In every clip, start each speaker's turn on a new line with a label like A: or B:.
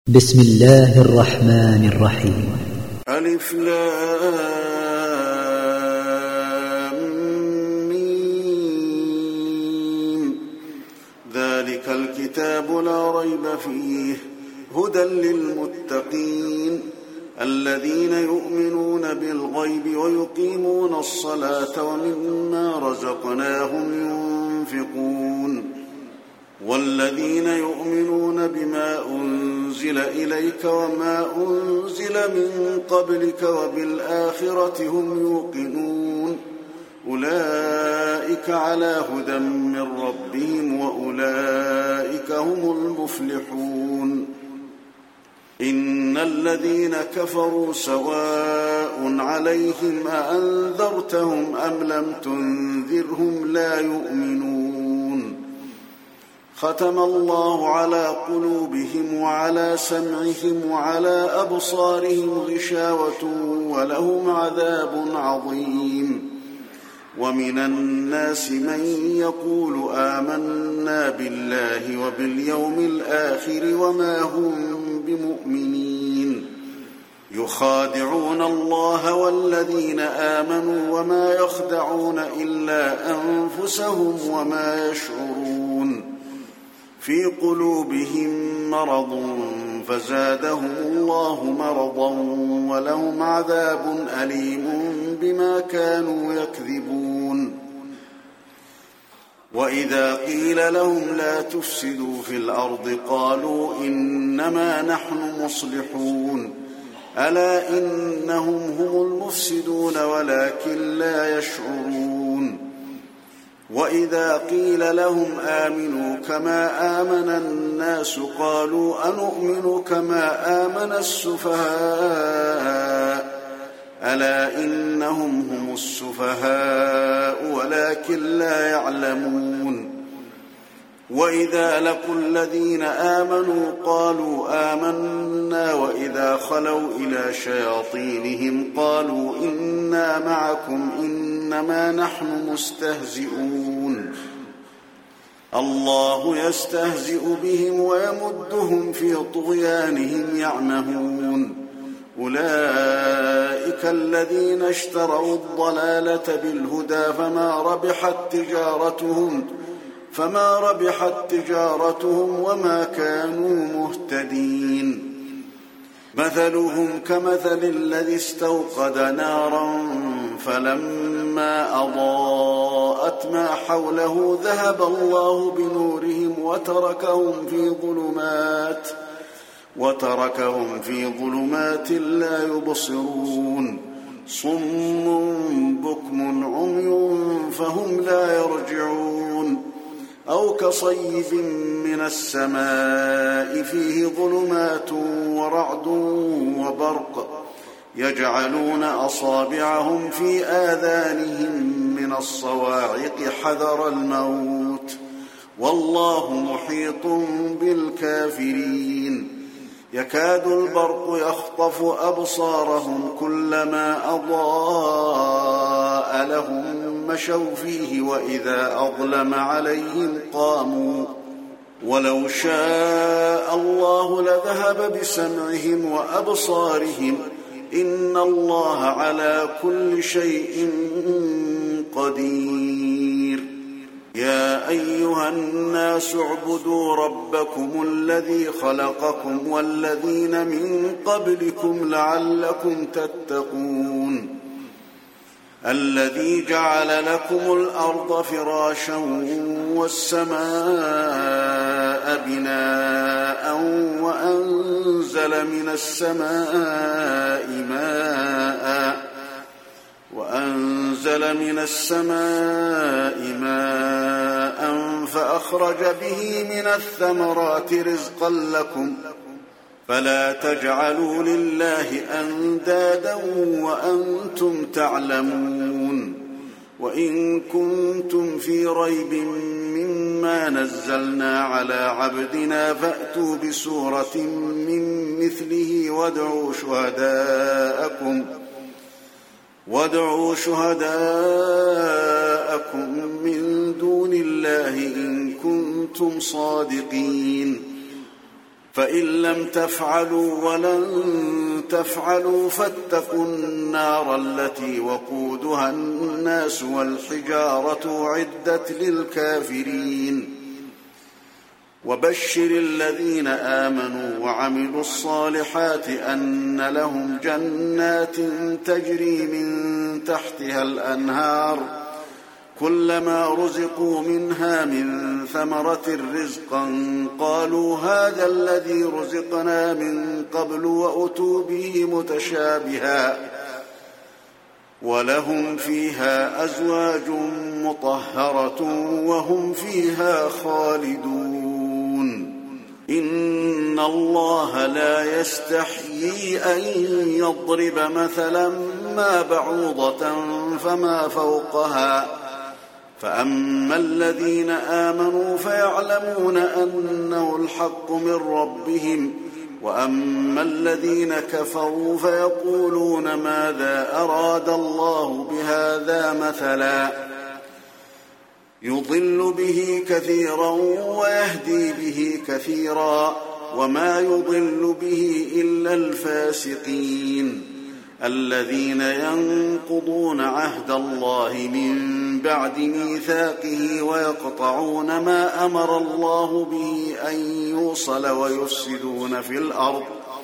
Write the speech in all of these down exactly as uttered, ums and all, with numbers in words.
A: بسم الله الرحمن الرحيم.
B: ألف لام ميم. ذلك الكتاب لا ريب فيه هدى للمتقين الذين يؤمنون بالغيب ويقيمون الصلاة ومما رزقناهم ينفقون والذين يؤمنون بما أنزل إليك وما أنزل من قبلك وبالآخرة هم يوقنون أولئك على هدى من ربهم وأولئك هم المفلحون. إن الذين كفروا سواء عليهم أأنذرتهم أم لم تنذرهم لا يؤمنون. ختم الله على قلوبهم وعلى سمعهم وعلى أبصارهم غشاوة ولهم عذاب عظيم. ومن الناس من يقول آمنا بالله وباليوم الآخر وما هم بمؤمنين يخادعون الله والذين آمنوا وما يخدعون إلا أنفسهم وما يشعرون. في قلوبهم مرض فزادهم الله مرضا ولهم عذاب أليم بما كانوا يكذبون. وإذا قيل لهم لا تفسدوا في الأرض قالوا إنما نحن مصلحون ألا إنهم هم المفسدون ولكن لا يشعرون. وإذا قيل لهم آمنوا كما آمن الناس قالوا أنؤمن كما آمن السفهاء ألا إنهم هم السفهاء ولكن لا يعلمون. وإذا لقوا الذين آمنوا قالوا آمنا وإذا خلوا إلى شياطينهم قالوا إنا معكم إنما نحن مستهزئون. الله يستهزئ بهم ويمدهم في طغيانهم يعمهون. أولئك الذين اشتروا الضلالة بالهدى فما ربحت تجارتهم فما ربحت تجارتهم وما كانوا مهتدين. مثلهم كمثل الذي استوقد نارا فلما أضاءت ما حوله ذهب الله بنورهم وتركهم في ظلمات وتركهم في ظلمات لا يبصرون. صم بكم عمي فهم لا يرجعون. أو كصيب من السماء فيه ظلمات ورعد وبرق يجعلون أصابعهم في آذانهم من الصواعق حذر الموت والله محيط بالكافرين. يكاد البرق يخطف أبصارهم كلما أضاء لهم مشوا فيه وإذا أظلم عليهم قاموا ولو شاء الله لذهب بسمعهم وأبصارهم إن الله على كل شيء قدير. يا أيها الناس اعبدوا ربكم الذي خلقكم والذين من قبلكم لعلكم تتقون. الذي جعل لكم الأرض فراشا والسماء بناء وأنزل من السماء ماء وأنزل من السماء ماء فأخرج به من الثمرات رزقا لكم فلا تجعلوا لله أندادا وأنتم تعلمون. وإن كنتم في ريب مما نزلنا على عبدنا فأتوا بسورة من مثله وادعوا شهداءكم وادعوا شهداءكم من دون الله إن كنتم صادقين. فإن لم تفعلوا ولن تفعلوا فاتقوا النار التي وقودها الناس والحجارة أعدت للكافرين وبشر الذين آمنوا وعملوا الصالحات أن لهم جنات تجري من تحتها الأنهار كلما رزقوا منها من ثمرة رزقا قالوا هذا الذي رزقنا من قبل وأتوا به متشابها ولهم فيها أزواج مطهرة وهم فيها خالدون إن الله لا يستحيي أن يضرب مثلا ما بعوضة فما فوقها فأما الذين آمنوا فيعلمون أنه الحق من ربهم وأما الذين كفروا فيقولون ماذا أراد الله بهذا مثلا يضل به كثيرا ويهدي به كثيرا وما يضل به إلا الفاسقين الذين ينقضون عهد الله من بعد ميثاقه ويقطعون ما أمر الله به أن يوصل ويفسدون في الأرض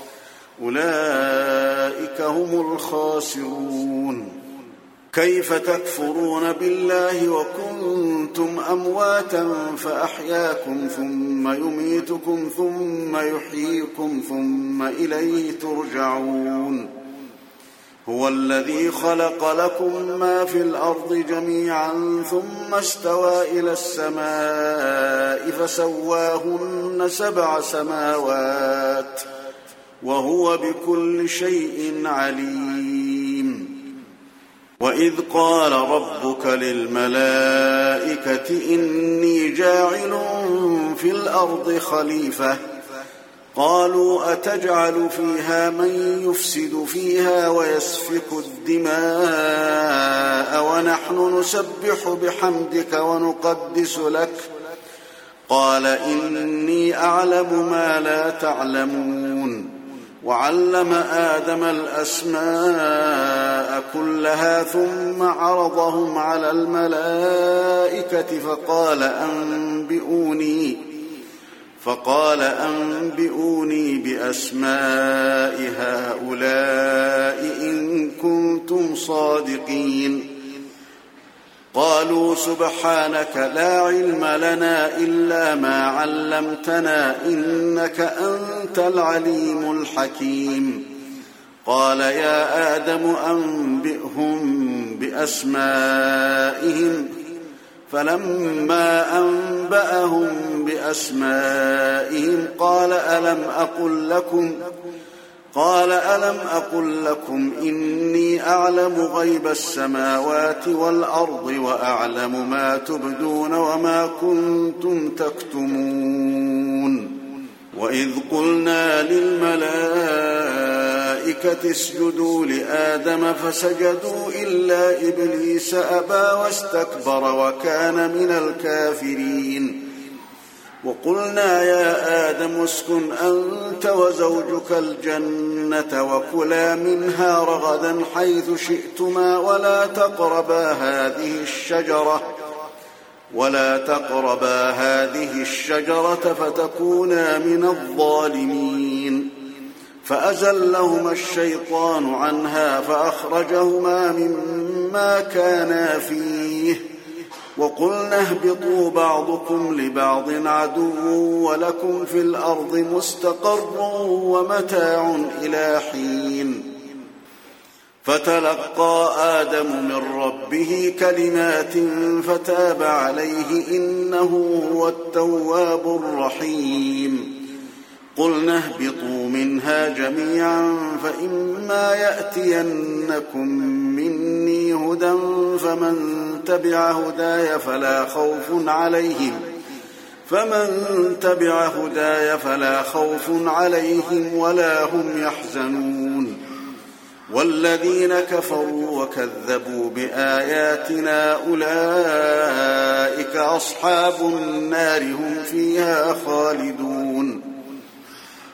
B: أولئك هم الخاسرون كيف تكفرون بالله وكنتم أمواتا فأحياكم ثم يميتكم ثم يحييكم ثم إليه ترجعون هو الذي خلق لكم ما في الأرض جميعا ثم استوى إلى السماء فسواهن سبع سماوات وهو بكل شيء عليم وإذ قال ربك للملائكة إني جاعل في الأرض خليفة قالوا أتجعل فيها من يفسد فيها ويسفك الدماء ونحن نسبح بحمدك ونقدس لك قال إني أعلم ما لا تعلمون وعلم آدم الأسماء كلها ثم عرضهم على الملائكة فقال أنبئوني فقال أنبئوني بأسماء هؤلاء إن كنتم صادقين قالوا سبحانك لا علم لنا إلا ما علمتنا إنك أنت العليم الحكيم قال يا آدم أنبئهم بأسمائهم فلما أنبأهم بأسمائهم قال ألم أقل لكم قال ألم أقل لكم إني أعلم غيب السماوات والأرض وأعلم ما تبدون وما كنتم تكتمون وإذ قلنا للملائكة اسجدوا لآدم فسجدوا إلا إبليس أبى واستكبر وكان من الكافرين وقلنا يا آدم اسكن أنت وزوجك الجنة وكلا منها رغدا حيث شئتما ولا تقربا هذه الشجرة ولا تقربا هذه الشجرة فتكونا من الظالمين فأزلهما الشيطان عنها فأخرجهما مما كانا فيه وقلنا اهبطوا بعضكم لبعض عدو ولكم في الأرض مستقر ومتاع إلى حين فتلقى آدم من ربه كلمات فتاب عليه إنه هو التواب الرحيم قلنا اهبطوا منها جميعا فإما يأتينكم مني هدى فمن تبع هداي فلا خوف عليهم فمن تبع هداي فلا خوف عليهم ولا هم يحزنون والذين كفروا وكذبوا بآياتنا أولئك أصحاب النار هم فيها خالدون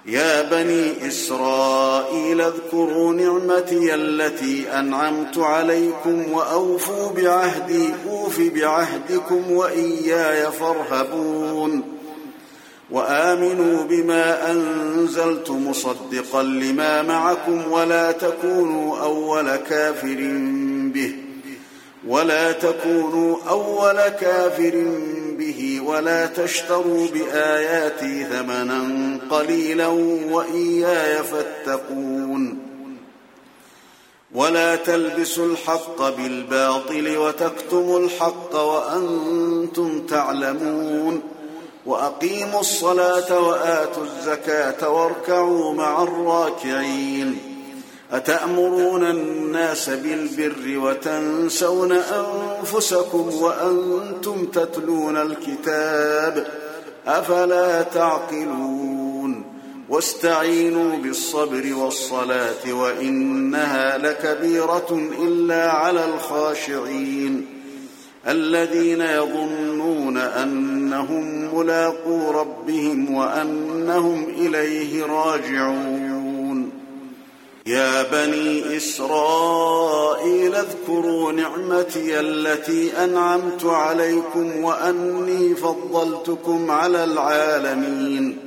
B: يا بني إسرائيل اذكروا نعمتي التي أنعمت عليكم وأوفوا بعهدي أوف بعهدكم وإياي فارهبون وآمنوا بما أنزلت مصدقا لما معكم ولا تكونوا أول كافر به ولا تكونوا أول كافر به ولا تشتروا بآياتي ثمنا قليلا وإياي فاتقون ولا تلبسوا الحق بالباطل وتكتموا الحق وأنتم تعلمون وأقيموا الصلاة وآتوا الزكاة واركعوا مع الراكعين أتأمرون الناس بالبر وتنسون أنفسكم وأنتم تتلون الكتاب أفلا تعقلون واستعينوا بالصبر والصلاة وإنها لكبيرة إلا على الخاشعين الذين يظنون أنهم ملاقو ربهم وأنهم إليه راجعون يا بني إسرائيل اذكروا نعمتي التي أنعمت عليكم وأني فضلتكم على العالمين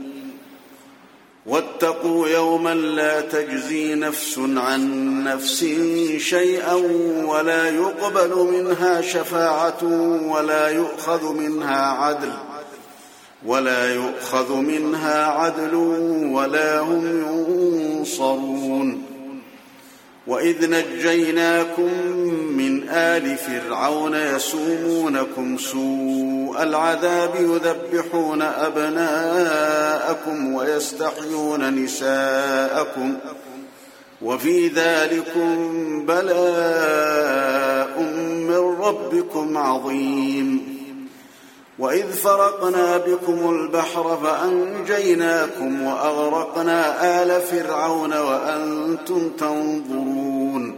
B: واتقوا يوما لا تجزي نفس عن نفس شيئا ولا يقبل منها شفاعة ولا يؤخذ منها عدل ولا يؤخذ منها عدل ولا هم ينصرون وإذ نجيناكم من آل فرعون يسومونكم سوء العذاب يذبحون أبناءكم ويستحيون نساءكم وفي ذلكم بلاء من ربكم عظيم وإذ فرقنا بكم البحر فأنجيناكم وأغرقنا آل فرعون وأنتم تنظرون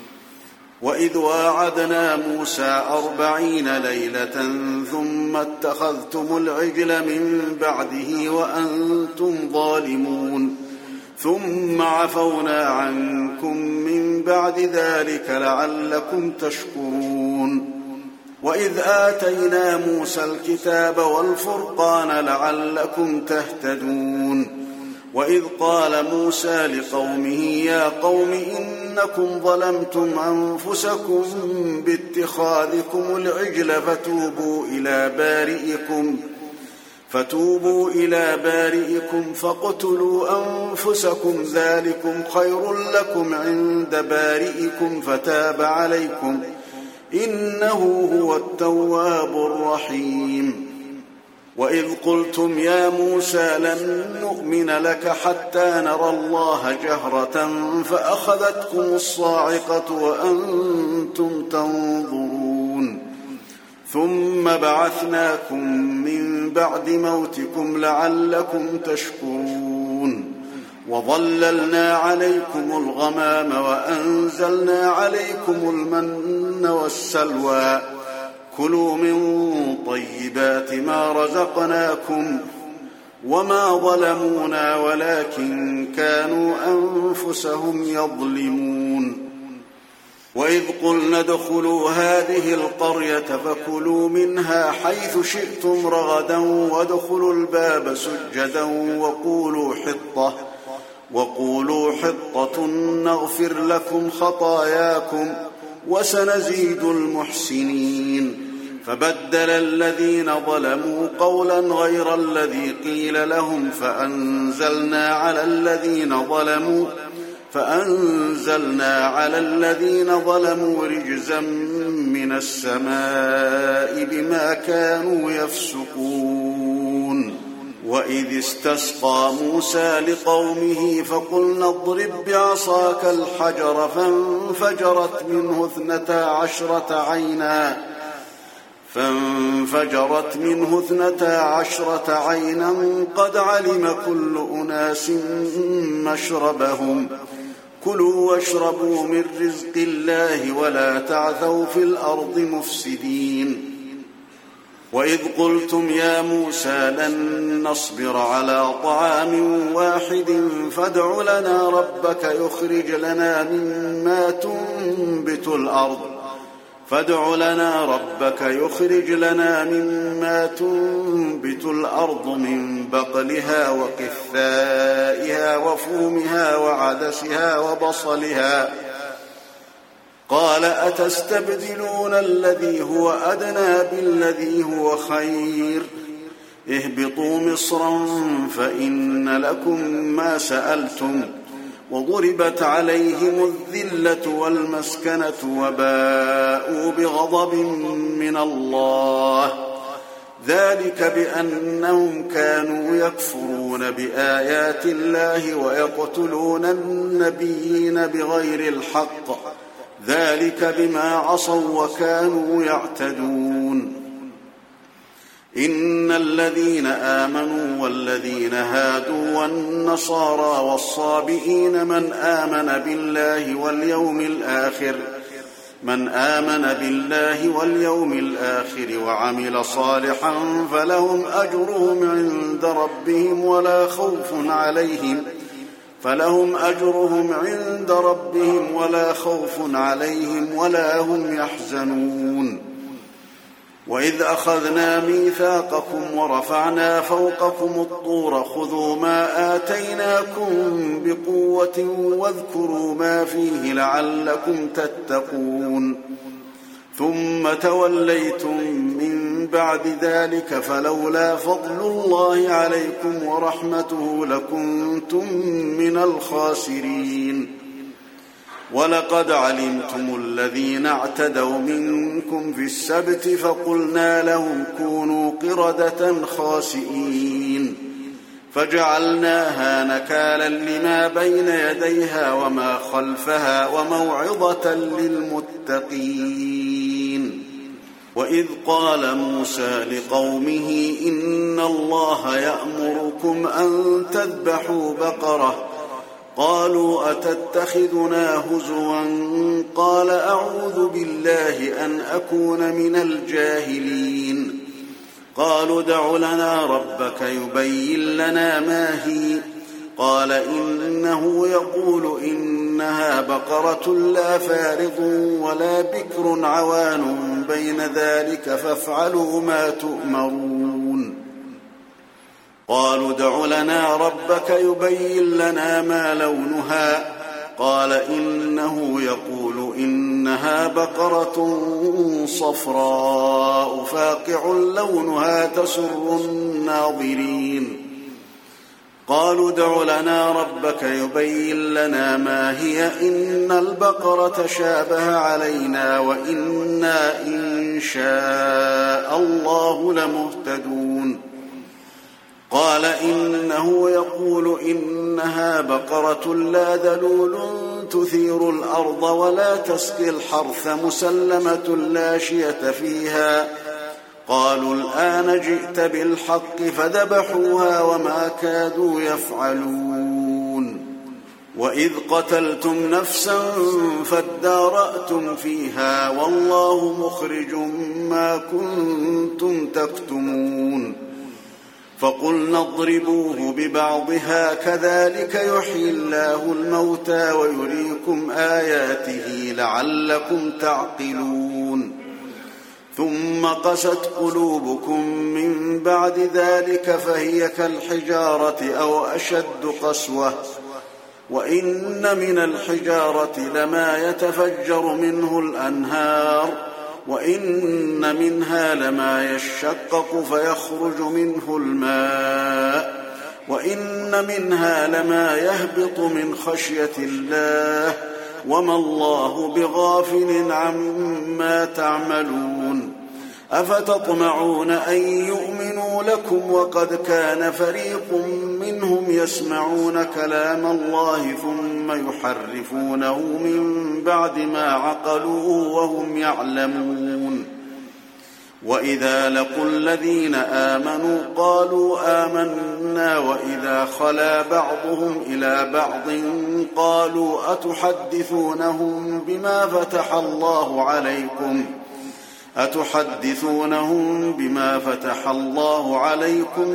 B: وإذ واعدنا موسى أربعين ليلة ثم اتخذتم العجل من بعده وأنتم ظالمون ثم عفونا عنكم من بعد ذلك لعلكم تشكرون وإذ آتينا موسى الكتاب والفرقان لعلكم تهتدون وإذ قال موسى لقومه يا قوم إنكم ظلمتم أنفسكم باتخاذكم العجل فتوبوا إلى بارئكم فتوبوا إلى بارئكم فاقتلوا أنفسكم ذلكم خير لكم عند بارئكم فتاب عليكم إنه هو التواب الرحيم وإذ قلتم يا موسى لن نؤمن لك حتى نرى الله جهرة فأخذتكم الصاعقة وأنتم تنظرون ثم بعثناكم من بعد موتكم لعلكم تشكرون وظللنا عليكم الغمام وأنزلنا عليكم المن والسلوى كلوا من طيبات ما رزقناكم وما ظلمونا ولكن كانوا أنفسهم يظلمون وإذ قلنا ادخلوا هذه القرية فكلوا منها حيث شئتم رغدا وادخلوا الباب سجدا وقولوا حطة وقولوا حطة نغفر لكم خطاياكم وسنزيد المحسنين فبدل الذين ظلموا قولا غير الذي قيل لهم فأنزلنا على الذين ظلموا فأنزلنا على الذين ظلموا رجزا من السماء بما كانوا يفسقون وإذ استسقى موسى لقومه فقلنا اضرب بعصاك الحجر فانفجرت منه اثنتا عشرة عينا فانفجرت منه اثنتا عشرة عينا قد علم كل أناس مشربهم كلوا واشربوا من رزق الله ولا تعثوا في الأرض مفسدين وإذ قلتم يا موسى لن نصبر على طعام واحد فادع لنا ربك يخرج لنا مما تنبت الأرض فادع لنا ربك يخرج لنا مما تنبت الأرض من بقلها وقثائها وفومها وعدسها وبصلها قال أتستبدلون الذي هو أدنى بالذي هو خير اهبطوا مصرا فإن لكم ما سألتم وضربت عليهم الذلة والمسكنة وباءوا بغضب من الله ذلك بأنهم كانوا يكفرون بآيات الله ويقتلون النبيين بغير الحق ذلك بما عصوا وكانوا يعتدون إن الذين آمنوا والذين هادوا والنصارى والصابئين من آمن بالله واليوم الآخر من آمن بالله واليوم الآخر وعمل صالحا فلهم أجرهم عند ربهم ولا خوف عليهم فلهم أجرهم عند ربهم ولا خوف عليهم ولا هم يحزنون وإذ أخذنا ميثاقكم ورفعنا فوقكم الطور خذوا ما آتيناكم بقوة واذكروا ما فيه لعلكم تتقون ثم توليتم من بعد ذلك فلولا فضل الله عليكم ورحمته لكنتم من الخاسرين ولقد علمتم الذين اعتدوا منكم في السبت فقلنا لهم كونوا قردة خاسئين فجعلناها نكالا لما بين يديها وما خلفها وموعظة للمتقين وإذ قال موسى لقومه إن الله يأمركم أن تذبحوا بقرة قالوا أتتخذنا هزوا قال أعوذ بالله أن أكون من الجاهلين قالوا ادع لنا ربك يبين لنا ما هي قال إنه يقول إنها بقرة لا فارض ولا بكر عوان بين ذلك فافعلوا ما تؤمرون قالوا ادع لنا ربك يبين لنا ما لونها قال إنه يقول إنها بقرة صفراء فاقع لونها تسر الناظرين قالوا ادع لنا ربك يبين لنا ما هي إن البقرة شابه علينا وإنا إن شاء الله لمهتدون قال إنه يقول إنها بقرة لا ذلول تثير الأرض ولا تسقي الحرث مسلمة لا شية فيها قالوا الآن جئت بالحق فذبحوها وما كادوا يفعلون وإذ قتلتم نفسا فادارأتم فيها والله مخرج ما كنتم تكتمون فقلنا اضربوه ببعضها كذلك يحيي الله الموتى ويريكم آياته لعلكم تعقلون ثم قست قلوبكم من بعد ذلك فهي كالحجارة أو أشد قسوة وإن من الحجارة لما يتفجر منه الأنهار وإن منها لما يشقق فيخرج منه الماء وإن منها لما يهبط من خشية الله وما الله بغافل عما تعملون أفتطمعون أن يؤمنوا لكم وقد كان فريق منهم يسمعون كلام الله ثم يحرفونه من بعد ما عقلوه وهم يعلمون وإذا لقوا الذين آمنوا قالوا آمنا وإذا خلا بعضهم إلى بعض قالوا أتحدثونهم بما فتح الله عليكم أتحدثونهم بما فتح الله عليكم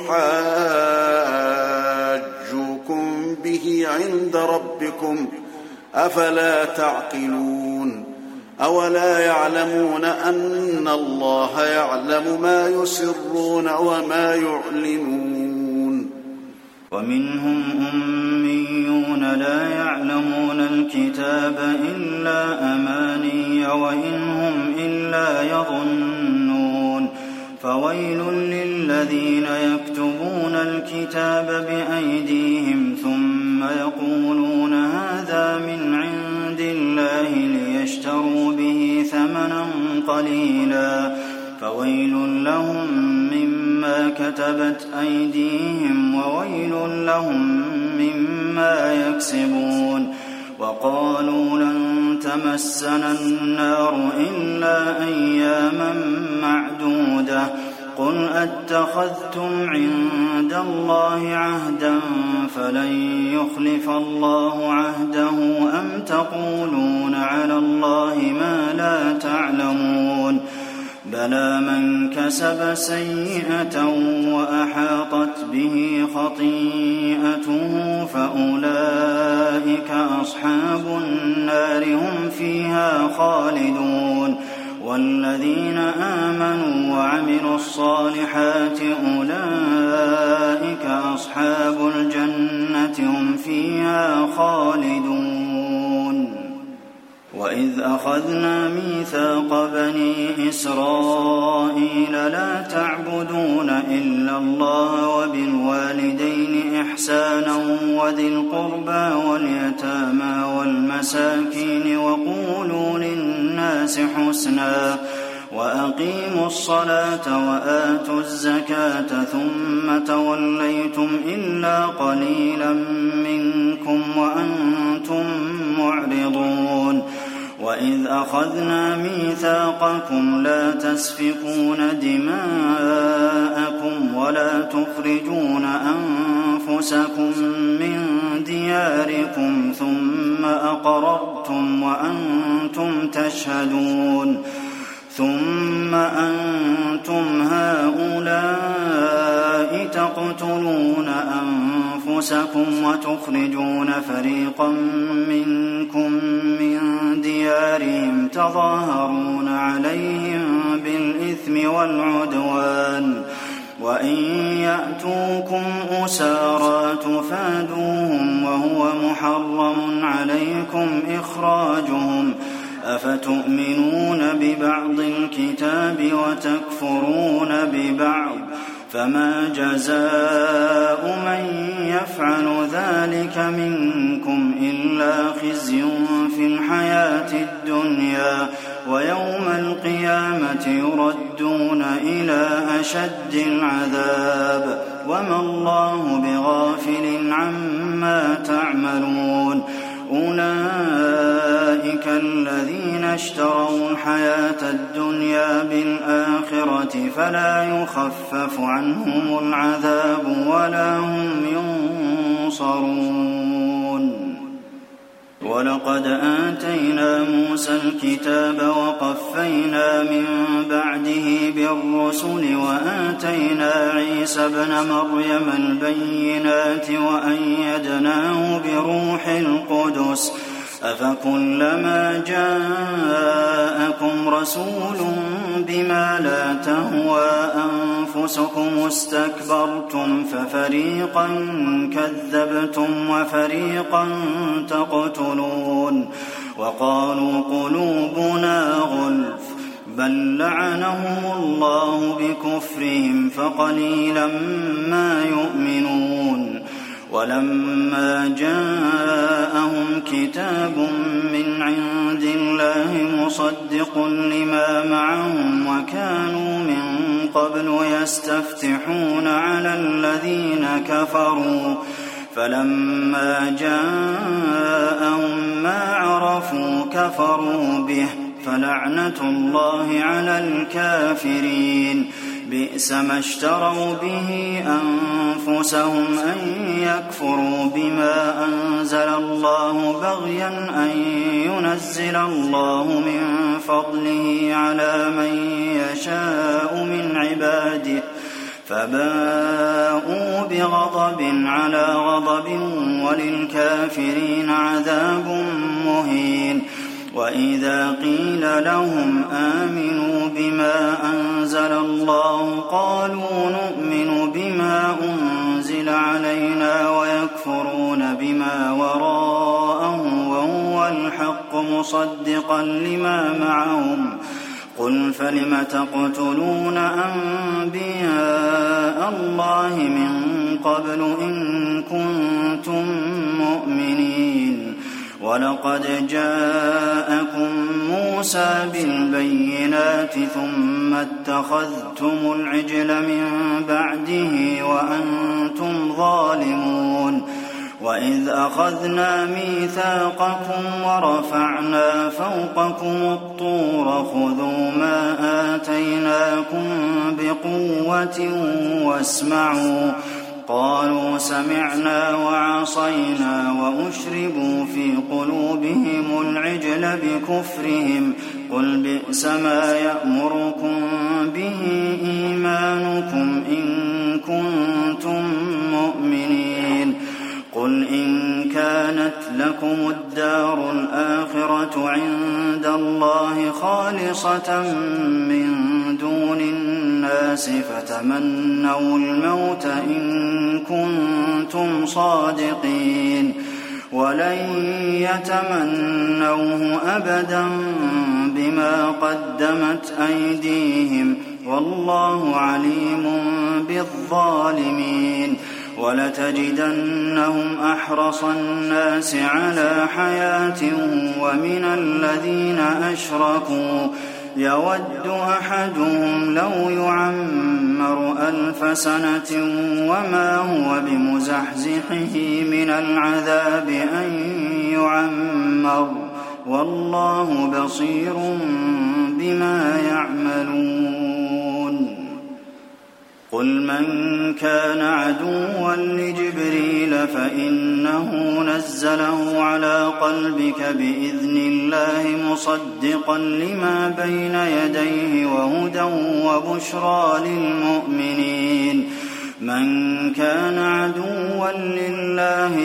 B: ليحاجوكم به عند ربكم أفلا تعقلون أولا يعلمون أن الله يعلم ما يسرون وما يعلنون
C: ومنهم أميون لا يعلمون الكتاب إلا أماني وإن هم إلا يظنون فويل للذين يكتبون الكتاب بأيديهم ثم يقولون هذا من عند الله ليشتروا به ثمنا قليلا فويل لهم مما كتبت أيديهم وويل لهم مما يكسبون وقالوا لن تمسنا النار إلا أياما معدودة قل أتخذتم عند الله عهدا فلن يخلف الله عهده أم تقولون على الله ما لا تعلمون بلى من كسب سيئة وأحاطت به خطيئته فأولئك أصحاب النار هم فيها خالدون والذين آمنوا وعملوا الصالحات أولئك أصحاب الجنة هم فيها خالدون وإذ أخذنا ميثاق بني إسرائيل لا تعبدون إلا الله وبالوالدين إحسانا وذي القربى واليتامى والمساكين وقولوا للناس حسنا وأقيموا الصلاة وآتوا الزكاة ثم توليتم إلا قليلا منكم وأنتم معرضون وإذ أخذنا ميثاقكم لا تسفكون دماءكم ولا تخرجون أنفسكم من دياركم ثم أقررتم وأنتم تشهدون ثم أنتم هؤلاء تقتلون أنفسكم وتخرجون فريقا منكم من ديارهم تظاهرون عليهم بالإثم والعدوان وإن يأتوكم أسارى تفادوهم وهو محرم عليكم إخراجهم أفتؤمنون ببعض الكتاب وتكفرون ببعض فما جزاء من يفعل ذلك منكم إلا خزي في الحياة الدنيا ويوم القيامة يردون إلى أشد العذاب وما الله بغافل عما تعملون أولئك الذين اشتروا الحياة الدنيا بالآخرة فلا يخفف عنهم العذاب ولا هم ينصرون ولقد آتينا موسى الكتاب وقفينا من بعده بالرسل وآتينا عيسى ابن مريم البينات وأيدناه بروح القدس أفكلما جاءكم رسول بما لا تهوى أنفسكم استكبرتم ففريقا كذبتم وفريقا تقتلون وقالوا قلوبنا غلف بل لعنهم الله بكفرهم فقليلا ما يؤمنون ولما جاءهم كتاب من عند الله مصدق لما معهم وكانوا من قبل يستفتحون على الذين كفروا فلما جاءهم ما عرفوا كفروا به فلعنة الله على الكافرين بئس ما اشتروا به أنفسهم أن يكفروا بما أنزل أنزل الله بغيا أن ينزل الله من فضله على من يشاء من عباده فباءوا بغضب على غضب وللكافرين عذاب مهين. وإذا قيل لهم آمنوا بما أنزل الله قالوا نؤمن بما أنزل علينا ويكفرون بما وراءه وهو الحق مصدقا لما معهم. قل فلم تقتلون أنبياء الله من قبل إن كنتم مؤمنين. ولقد جاءكم موسى بالبينات ثم اتخذتم العجل من بعده وأنتم ظالمون. وإذ أخذنا ميثاقكم ورفعنا فوقكم الطور خذوا ما آتيناكم بقوة واسمعوا. قالوا سمعنا وعصينا وأشربوا في قلوبهم العجل بكفرهم. قل بئس ما يأمركم به إيمانكم إن كنتم مؤمنين. قل إن كانت لكم الدار الآخرة عند الله خالصة من دون الناس فتمنوا الموت إن كنتم صادقين ولن يتمنوه أبدا بما قدمت أيديهم والله عليم بالظالمين. ولتجدنهم أحرص الناس على حياة ومن الذين أشركوا يود أحدهم لو يعمر ألف سنة وما هو بمزحزحه من العذاب أن يعمر والله بصير بما يعملون. قل من كان عدوا لجبريل فإنه نزله على قلبك بإذن الله مصدقا لما بين يديه وهدى وبشرى للمؤمنين. من كان عدوا لله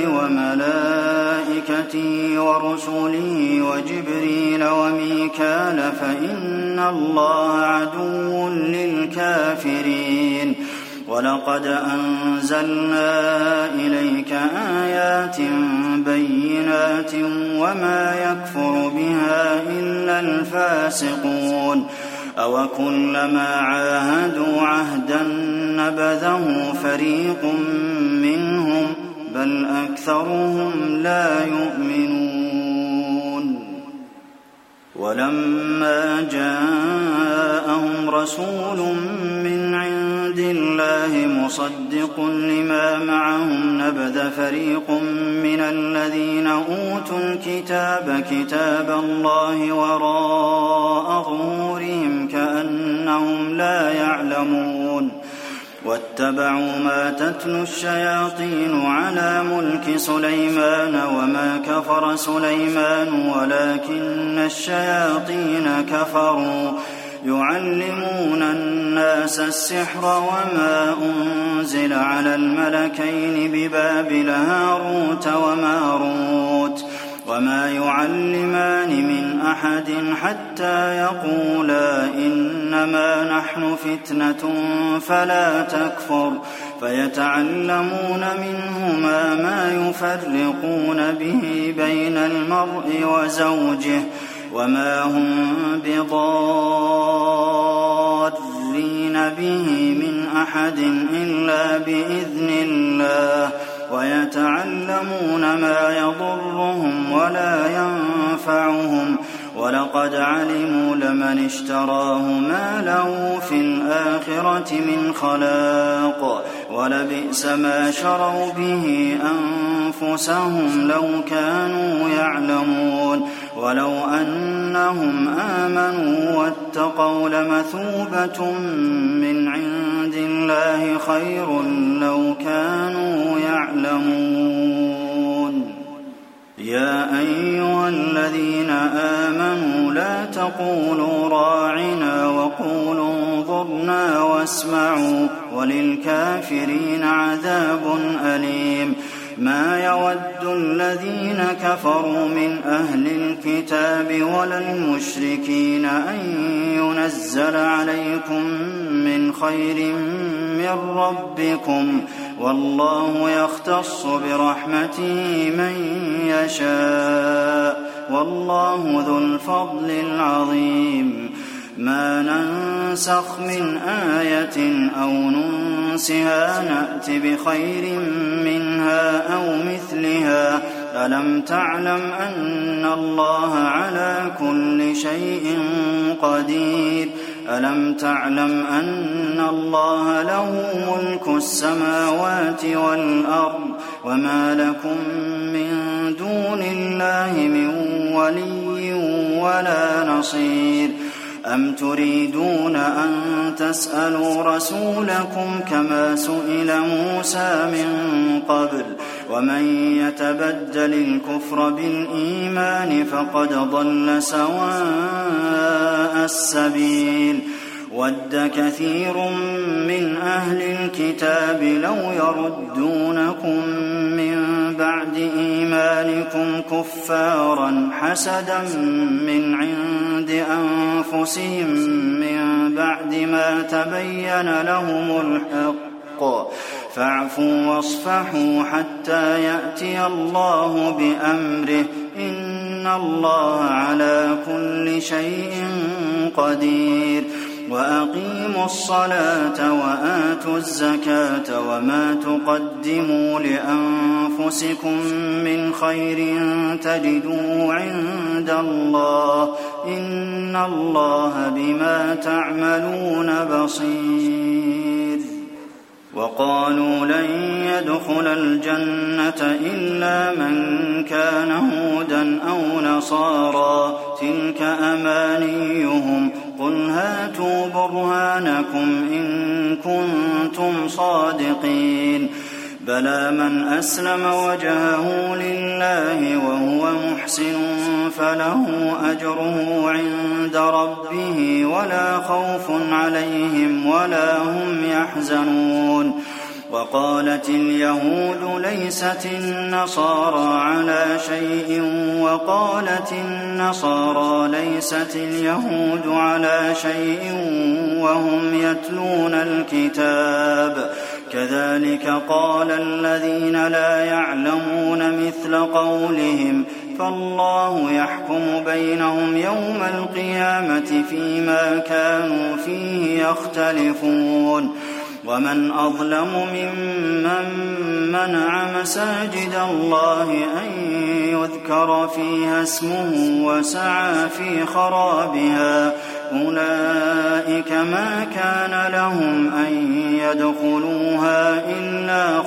C: وملائكته ورسله وجبريل وميكال فإن الله عدو للكافرين. ولقد أنزلنا إليك آيات بينات وما يكفر بها إلا الفاسقون. أوكلما عاهدوا عهدا نبذه فريق منهم بل أكثرهم لا يؤمنون. ولما جاءهم رسول من عند الله مصدق لما معهم نبذ فريق من الذين أوتوا الكتاب كتاب الله وراء ظهورهم كأنهم لا يعلمون. واتبعوا ما تتلو الشياطين على ملك سليمان وما كفر سليمان ولكن الشياطين كفروا يعلمون الناس السحر وما أنزل على الملكين ببابل هاروت وماروت وما يعلمان من أحد حتى يقولا إنما نحن فتنة فلا تكفر فيتعلمون منهما ما يفرقون به بين المرء وزوجه وما هم بضارين به من أحد إلا بإذن الله ويتعلمون ما يضرهم ولا ينفعهم ولقد علموا لمن اشتراه ما له في الآخرة من خلاق ولبئس ما شروا به أنفسهم لو كانوا يعلمون. ولو أنهم آمنوا واتقوا لمثوبة من عند الله خير لو كانوا يعلمون. يا أيها الذين آمنوا لا تقولوا راعنا وقولوا انظرنا واسمعوا وللكافرين عذاب أليم ما يود الذين كفروا من أهل الكتاب ولا المشركين أن ينزل عليكم من خير من ربكم والله يختص برحمته من يشاء والله ذو الفضل العظيم ما ننسخ من آية أو ننسها نأت بخير منها أو مثلها ألم تعلم أن الله على كل شيء قدير ألم تعلم أن الله له ملك السماوات والأرض وما لكم من دون الله من ولي ولا نصير أم تريدون أن تسألوا رسولكم كما سئل موسى من قبل ومن يتبدل الكفر بالإيمان فقد ضل سواء السبيل ود كثير من أهل الكتاب لو يردونكم من بعد إيمانكم كفارا حسدا من عند أنفسهم من بعد ما تبين لهم الحق فاعفوا واصفحوا حتى يأتي الله بأمره إن الله على كل شيء قدير وأقيموا الصلاة وآتوا الزكاة وما تقدموا لأنفسكم من خير تجدوه عند الله إن الله بما تعملون بصير وقالوا لن يدخل الجنة إلا من كان هودا أو نصارى تلك أمانيهم قل هاتوا برهانكم إن كنتم صادقين بلى من أسلم وجهه لله وهو محسن فله أجره عند ربه ولا خوف عليهم ولا هم يحزنون وقالت اليهود ليست النصارى على شيء وقالت النصارى ليست اليهود على شيء وهم يتلون الكتاب كذلك قال الذين لا يعلمون مثل قولهم فالله يحكم بينهم يوم القيامة فيما كانوا فيه يختلفون ومن أظلم ممن منع مساجد الله أن يذكر فيها اسمه وسعى في خرابها أولئك ما كان لهم أن يدخلوها إلا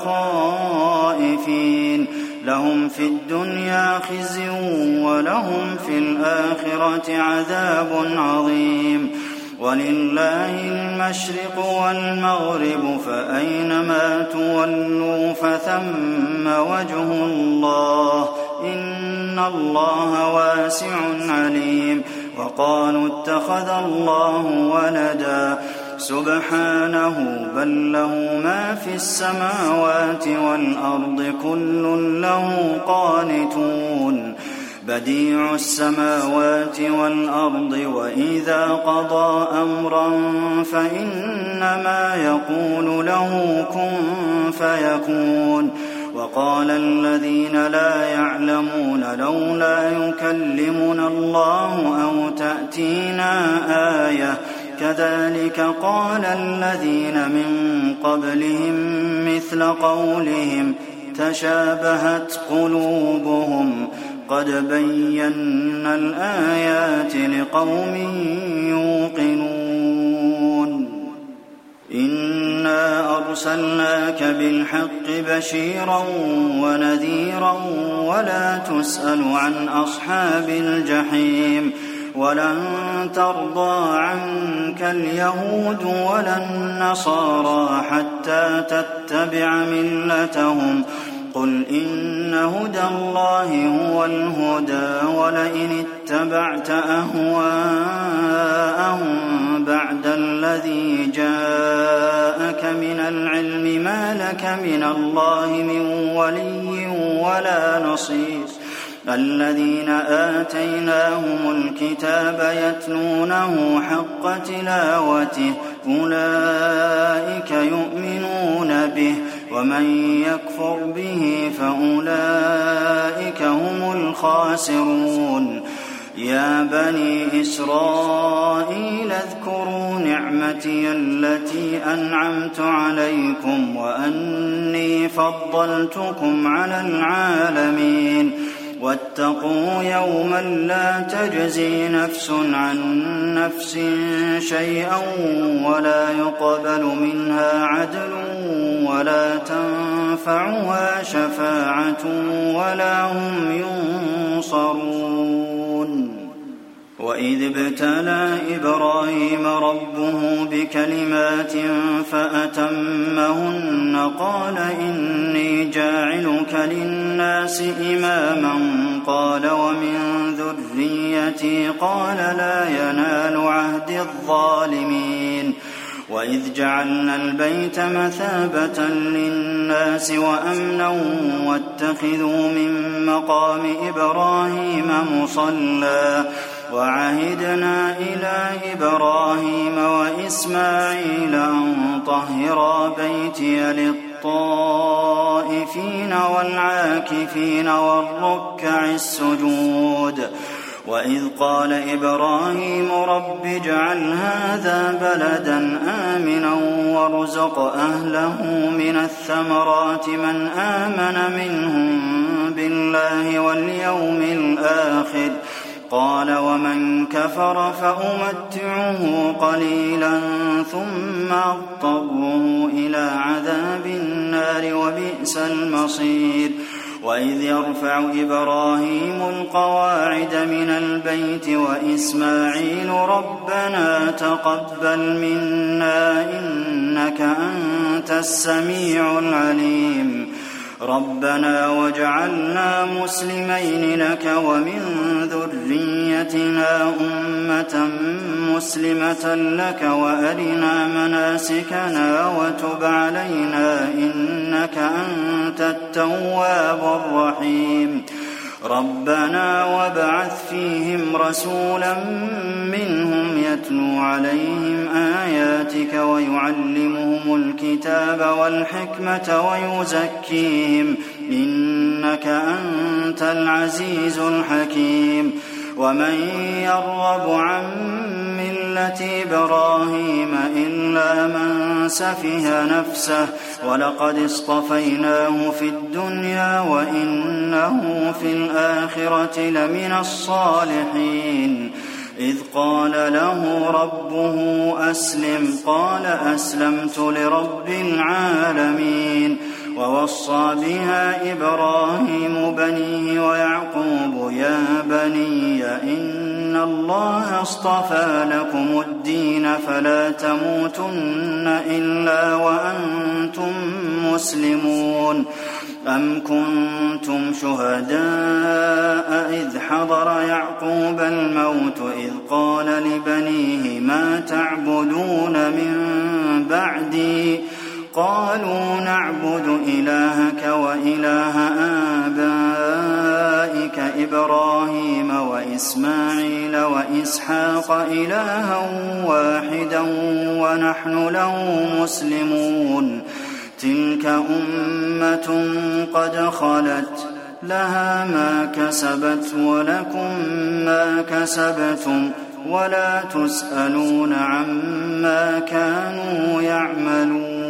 C: خائفين لهم في الدنيا خزي ولهم في الآخرة عذاب عظيم ولله المشرق والمغرب فأينما تولوا فثم وجه الله إن الله واسع عليم وقالوا اتخذ الله ولدا سبحانه بل له ما في السماوات والأرض كل له قانتون بديع السماوات والأرض وإذا قضى أمرا فإنما يقول له كن فيكون وقال الذين لا يعلمون لولا يكلمنا الله أو تأتينا آية كذلك قال الذين من قبلهم مثل قولهم تشابهت قلوبهم قد بينا الآيات لقوم يوقنون إنا أرسلناك بالحق بشيرا ونذيرا ولا تسأل عن أصحاب الجحيم ولن ترضى عنك اليهود ولا النصارى حتى تتبع ملتهم قل إن هدى الله هو الهدى ولئن اتبعت أهواءهم بعد الذي جاءك من العلم ما لك من الله من ولي ولا نصير الذين آتيناهم الكتاب يتلونه حق تلاوته أولئك يؤمنون به ومن يكفر به فأولئك هم الخاسرون يا بني إسرائيل اذكروا نعمتي التي أنعمت عليكم وأني فضلتكم على العالمين واتقوا يوما لا تجزي نفس عن نفس شيئا ولا يقبل منها عدل ولا تنفعها شفاعة ولا هم ينصرون وإذ ابتلى إبراهيم ربه بكلمات فأتمهن قال إني جاعلك للناس إماما قال ومن ذريتي قال لا ينال عهد الظالمين وإذ جعلنا البيت مثابة للناس وأمنا واتخذوا من مقام إبراهيم مصلى وعهدنا إلى إبراهيم وإسماعيل أن طهرا بيتي للطائفين والعاكفين والركع السجود وإذ قال إبراهيم رب اجعل هذا بلدا آمنا وارزق أهله من الثمرات من آمن منهم بالله واليوم الآخر قال ومن كفر فأمتعه قليلا ثم أضطره إلى عذاب النار وبئس المصير وإذ يرفع إبراهيم القواعد من البيت وإسماعيل ربنا تقبل منا إنك أنت السميع العليم ربنا وجعلنا مسلمين لك ومن ذريتنا أمة مسلمة لك وأرنا مناسكنا وتب علينا إنك أنت التواب الرحيم ربنا وابعث فيهم رسولا منهم يتلو عليهم آياتك ويعلمهم الكتاب والحكمة ويزكيهم إنك أنت العزيز الحكيم ومن يرغب عن ملة إبراهيم إلا من سفه نفسه ولقد اصطفيناه في الدنيا وإنه في الآخرة لمن الصالحين إذ قال له ربه أسلم قال أسلمت لرب العالمين ووصى بها إبراهيم بنيه ويعقوب يا بني إن الله اصطفى لكم الدين فلا تموتن إلا وأنتم مسلمون أم كنتم شهداء إذ حضر يعقوب الموت إذ قال لبنيه ما تعبدون من بعدي قالوا نعبد إلهك وإله آبائك إبراهيم وإسماعيل وإسحاق إلها واحدا ونحن له مسلمون تلك أمة قد خلت لها ما كسبت ولكم ما كسبتم ولا تسألون عما كانوا يعملون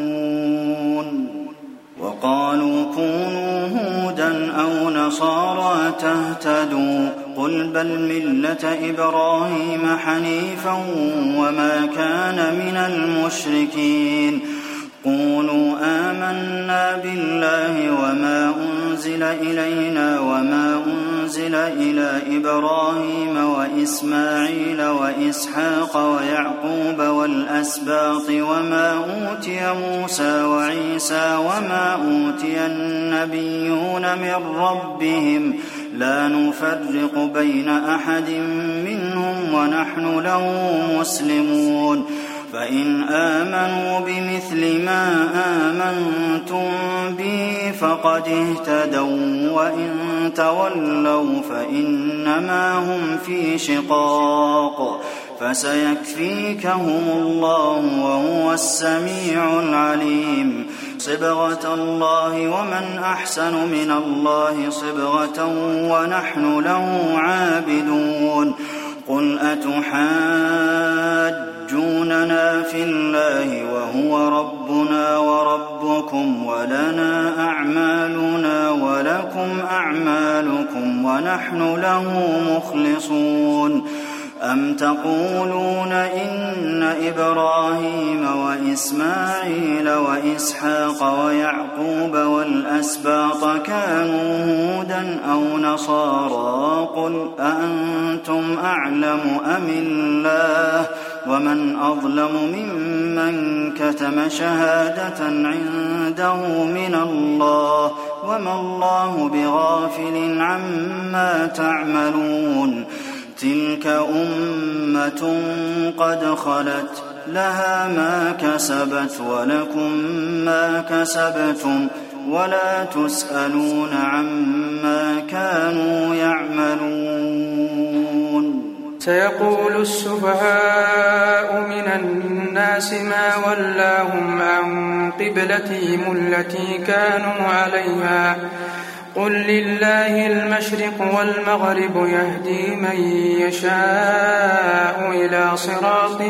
C: وقالوا كونوا هودا أو نصارى تهتدوا قل بل ملة إبراهيم حنيفا وما كان من المشركين قولوا آمنا بالله وما أنزل إلينا وما أنزل أنزل إلى إبراهيم وإسماعيل وإسحاق ويعقوب والأسباط وما أوتي موسى وعيسى وما أوتي النبيون من ربهم لا نفرق بين أحد منهم ونحن له مسلمون فإن آمنوا بمثل ما آمنتم به فقد اهتدوا وإن تولوا فإنما هم في شقاق فسيكفيكهم الله وهو السميع العليم صبغة الله ومن أحسن من الله صبغة ونحن له عابدون قل أتحاجوننا في الله وهو ربنا وربكم ولنا أعمالنا ولكم أعمالكم ونحن له مخلصون أم تقولون إن إبراهيم وإسماعيل وإسحاق ويعقوب والأسباط كانوا هودا أو نصارى قل أأنتم أعلم أم الله ومن أظلم ممن كتم شهادة عنده من الله وما الله بغافل عما تعملون تلك أمة قد خلت لها ما كسبت ولكم ما كسبتم ولا تسألون عما كانوا يعملون
D: سيقول السفهاء من الناس ما ولاهم عن قبلتهم التي كانوا عليها قل لله المشرق والمغرب يهدي من يشاء إلى صراط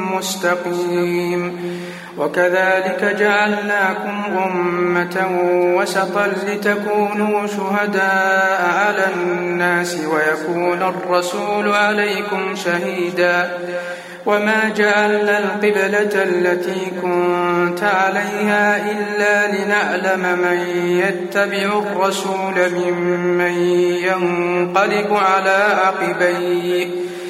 D: مستقيم وكذلك جعلناكم أمة وسطا لتكونوا شهداء على الناس ويكون الرسول عليكم شهيدا وما جعلنا القبلة التي كنت عليها إلا لنعلم من يتبع الرسول ممن ينقلب على عقبيه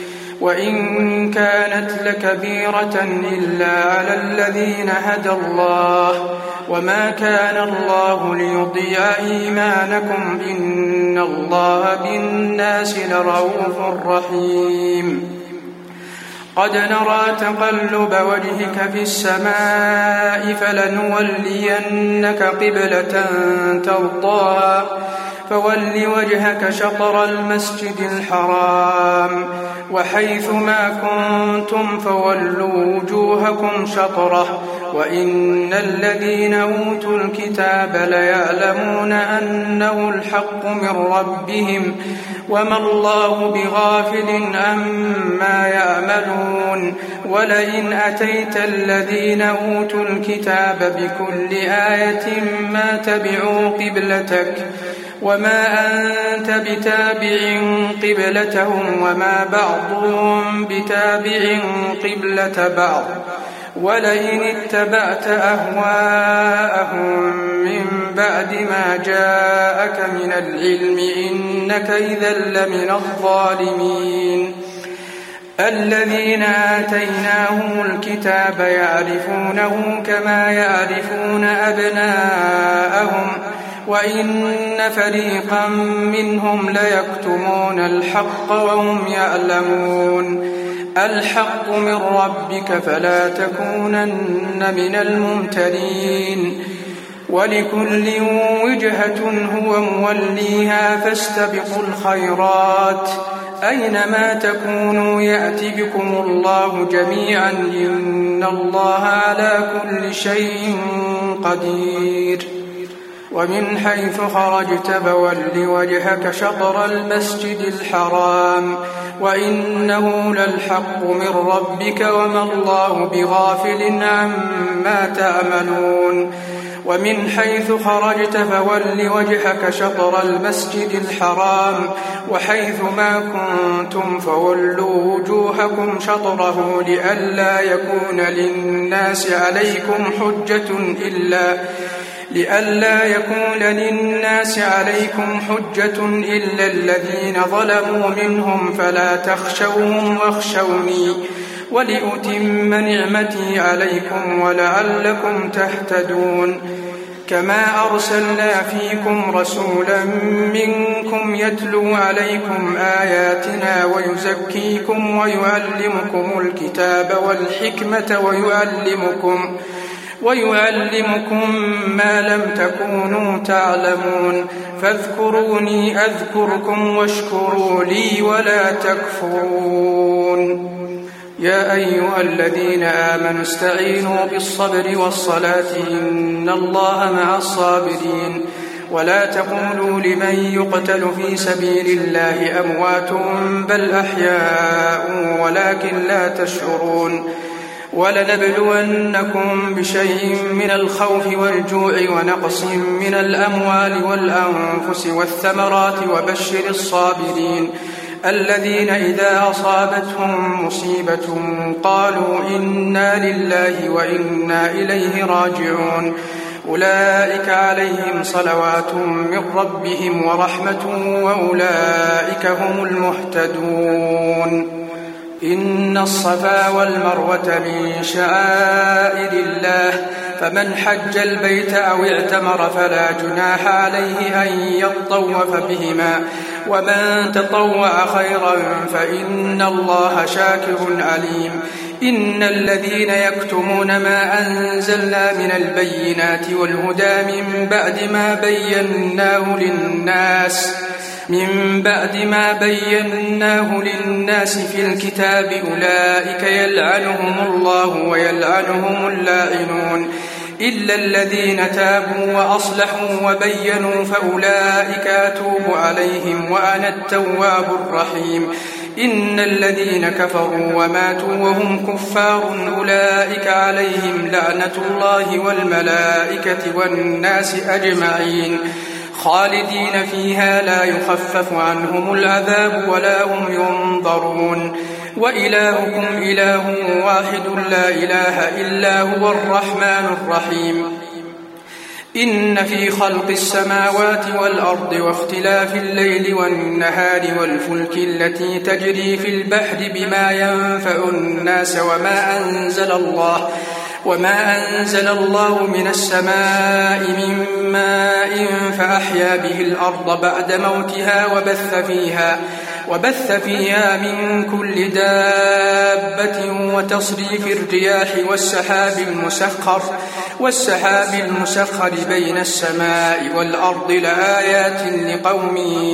D: وإن كانت لكبيرة إلا على الذين هدى الله وما كان الله ليضيع إيمانكم إن الله بالناس لرؤوف رحيم قد نرى تقلب وجهك في السماء فلنولينك قبلة ترضاها فول وجهك شطر المسجد الحرام وحيث ما كنتم فولوا وجوهكم شطره وإن الذين أوتوا الكتاب ليعلمون أنه الحق من ربهم وما الله بغافل عما يعملون ولئن أتيت الذين أوتوا الكتاب بكل آية ما تبعوا قبلتك وما أنت بتابع قبلتهم وما بعضهم بتابع قبلة بعض ولئن اتبعت أهواءهم من بعد ما جاءك من العلم إنك إذا لمن الظالمين الذين آتيناهم الكتاب يعرفونه كما يعرفون أبناءهم وإن فريقا منهم ليكتمون الحق وهم يعلمون الحق من ربك فلا تكونن من الممترين ولكل وجهة هو موليها فاستبقوا الخيرات أينما تكونوا يأتي بكم الله جميعا إن الله على كل شيء قدير ومن حيث خرجت فول وجهك شطر المسجد الحرام وإنه للحق من ربك وما الله بغافل عما تعملون ومن حيث خرجت فول وجهك شطر المسجد الحرام وحيث ما كنتم فولوا وجوهكم شطره لئلا يكون للناس عليكم حجة إلا لئلا يكون للناس عليكم حجة إلا الذين ظلموا منهم فلا تخشوهم واخشوني ولأتم نعمتي عليكم ولعلكم تهتدون كما أرسلنا فيكم رسولا منكم يتلو عليكم آياتنا ويزكيكم ويعلمكم الكتاب والحكمة ويعلمكم ويعلمكم ما لم تكونوا تعلمون فاذكروني أذكركم واشكروا لي ولا تكفرون يا أيها الذين آمنوا استعينوا بالصبر والصلاة إن الله مع الصابرين ولا تقولوا لمن يقتل في سبيل الله أموات بل أحياء ولكن لا تشعرون ولنبلونكم بشيء من الخوف والجوع ونقص من الأموال والأنفس والثمرات وبشر الصابرين الذين إذا أصابتهم مصيبة قالوا إنا لله وإنا إليه راجعون أولئك عليهم صلوات من ربهم ورحمة وأولئك هم المهتدون إن الصفا والمروة من شعائر الله فمن حج البيت أو اعتمر فلا جناح عليه أن يطوف بهما ومن تطوع خيرا فإن الله شاكر عليم إن الذين يكتمون ما أنزلنا من البينات والهدى من بعد ما بيناه للناس من بعد ما بيناه للناس في الكتاب أولئك يلعنهم الله ويلعنهم اللاعنون إلا الذين تابوا وأصلحوا وبينوا فأولئك أتوب عليهم وأنا التواب الرحيم إن الذين كفروا وماتوا وهم كفار أولئك عليهم لعنة الله والملائكة والناس أجمعين خالدين فيها لا يخفف عنهم العذاب ولا هم ينظرون وإلهكم إله واحد لا إله إلا هو الرحمن الرحيم إن في خلق السماوات والأرض واختلاف الليل والنهار والفلك التي تجري في البحر بما ينفع الناس وما أنزل الله وما أنزل الله من السماء من ماء فأحيا به الأرض بعد موتها وبث فيها وبث فيها من كل دابة وتصريف الرياح والسحاب المسخر والسحاب المسخر بين السماء والأرض لآيات لقوم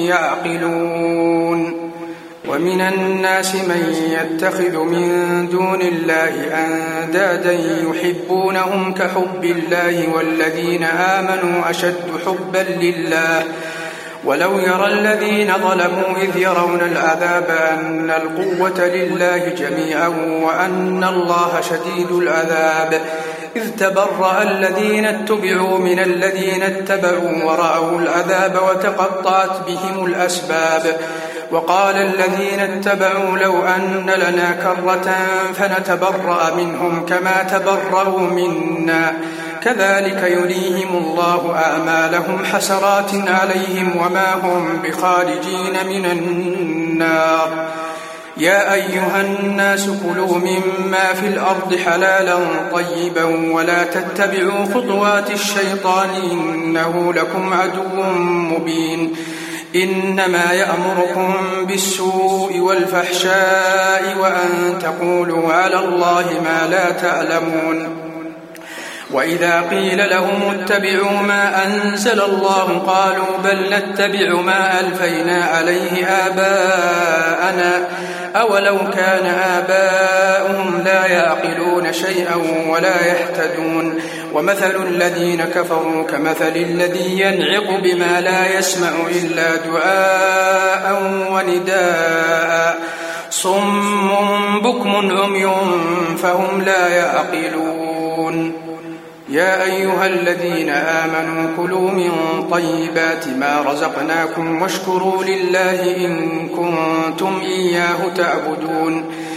D: يعقلون ومن الناس من يتخذ من دون الله أندادا يحبونهم كحب الله والذين آمنوا أشد حبا لله ولو يرى الذين ظلموا إذ يرون العذاب أن القوة لله جميعا وأن الله شديد العذاب إذ تبرأ الذين اتبعوا من الذين اتبعوا ورأوا العذاب وتقطعت بهم الأسباب وقال الذين اتبعوا لو أن لنا كرة فنتبرأ منهم كما تبرأوا منا كذلك يريهم الله أعمالهم حسرات عليهم وما هم بخارجين من النار يا أيها الناس كلوا مما في الأرض حلالا طيبا ولا تتبعوا خطوات الشيطان إنه لكم عدو مبين إنما يأمركم بالسوء والفحشاء وأن تقولوا على الله ما لا تعلمون وإذا قيل لهم اتبعوا ما أنزل الله قالوا بل نتبع ما ألفينا عليه آباءنا أولو كان آباؤهم لا يعقلون شيئا ولا يهتدون ومثل الذين كفروا كمثل الذي ينعق بما لا يسمع إلا دعاء ونداء صم بكم عمي فهم لا يعقلون يا أيها الذين آمنوا كلوا من طيبات ما رزقناكم واشكروا لله إن كنتم إياه تعبدون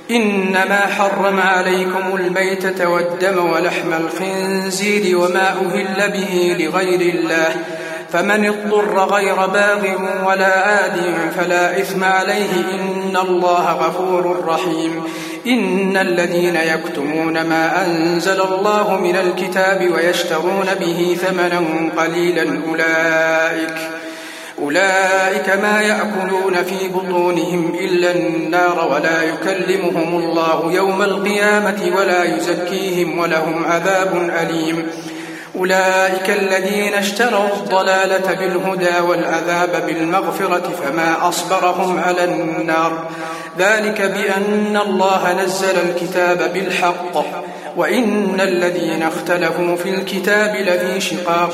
D: إنما حرم عليكم الميتة والدم ولحم الخنزير وما أهل به لغير الله، فمن اضطر غير باغ ولا آد فلا إثم عليه، إن الله غفور رحيم. إن الذين يكتمون ما أنزل الله من الكتاب ويشترون به ثمنا قليلا أولئك أولئك ما يأكلون في بطونهم إلا النار، ولا يكلمهم الله يوم القيامة ولا يزكيهم ولهم عذاب أليم. أولئك الذين اشتروا الضلالة بالهدى والعذاب بالمغفرة فما أصبرهم على النار، ذلك بأن الله نزل الكتاب بالحق وإن الذين اختلفوا في الكتاب لفي شقاق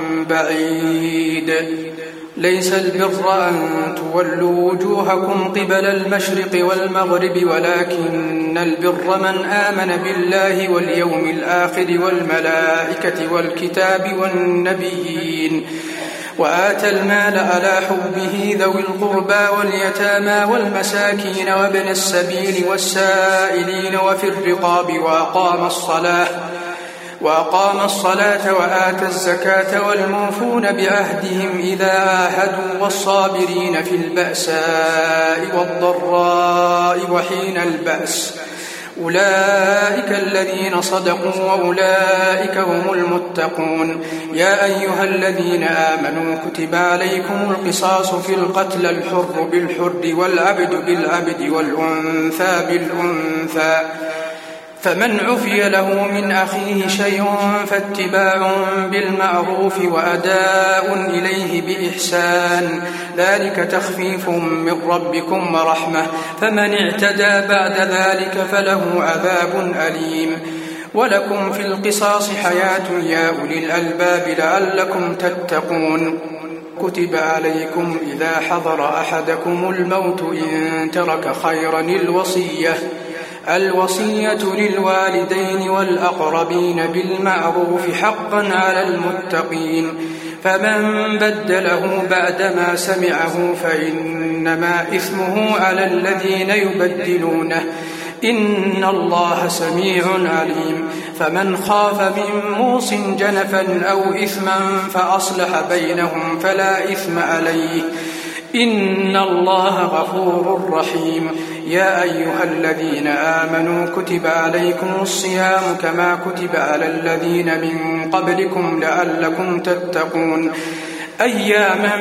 D: بعيد. ليس البر أن تولوا وجوهكم قبل المشرق والمغرب، ولكن البر من آمن بالله واليوم الآخر والملائكة والكتاب والنبيين، وآتى المال على حبه ذوي القربى واليتامى والمساكين وابن السبيل والسائلين وفي الرقاب، وأقام الصلاة وأقام الصلاة وآتى الزكاة والموفون بعهدهم إذا عاهدوا، والصابرين في البأساء والضراء وحين البأس، أولئك الذين صدقوا وأولئك هم المتقون. يا أيها الذين آمنوا كتب عليكم القصاص في القتل، الحر بالحر والعبد بالعبد والأنثى بالأنثى، فمن عفي له من أخيه شيء فاتباع بالمعروف وأداء إليه بإحسان، ذلك تخفيف من ربكم ورحمة، فمن اعتدى بعد ذلك فله عذاب أليم. ولكم في القصاص حياة يا أولي الألباب لعلكم تتقون. كتب عليكم إذا حضر أحدكم الموت إن ترك خيرا الوصية الوصية للوالدين والأقربين بالمعروف حقا على المتقين، فمن بدله بعدما سمعه فإنما إثمه على الذين يبدلونه، إن الله سميع عليم. فمن خاف من موص جنفا أو إثما فأصلح بينهم فلا إثم عليه، إن الله غفور رحيم. يا أيها الذين آمنوا كتب عليكم الصيام كما كتب على الذين من قبلكم لعلكم تتقون، أياما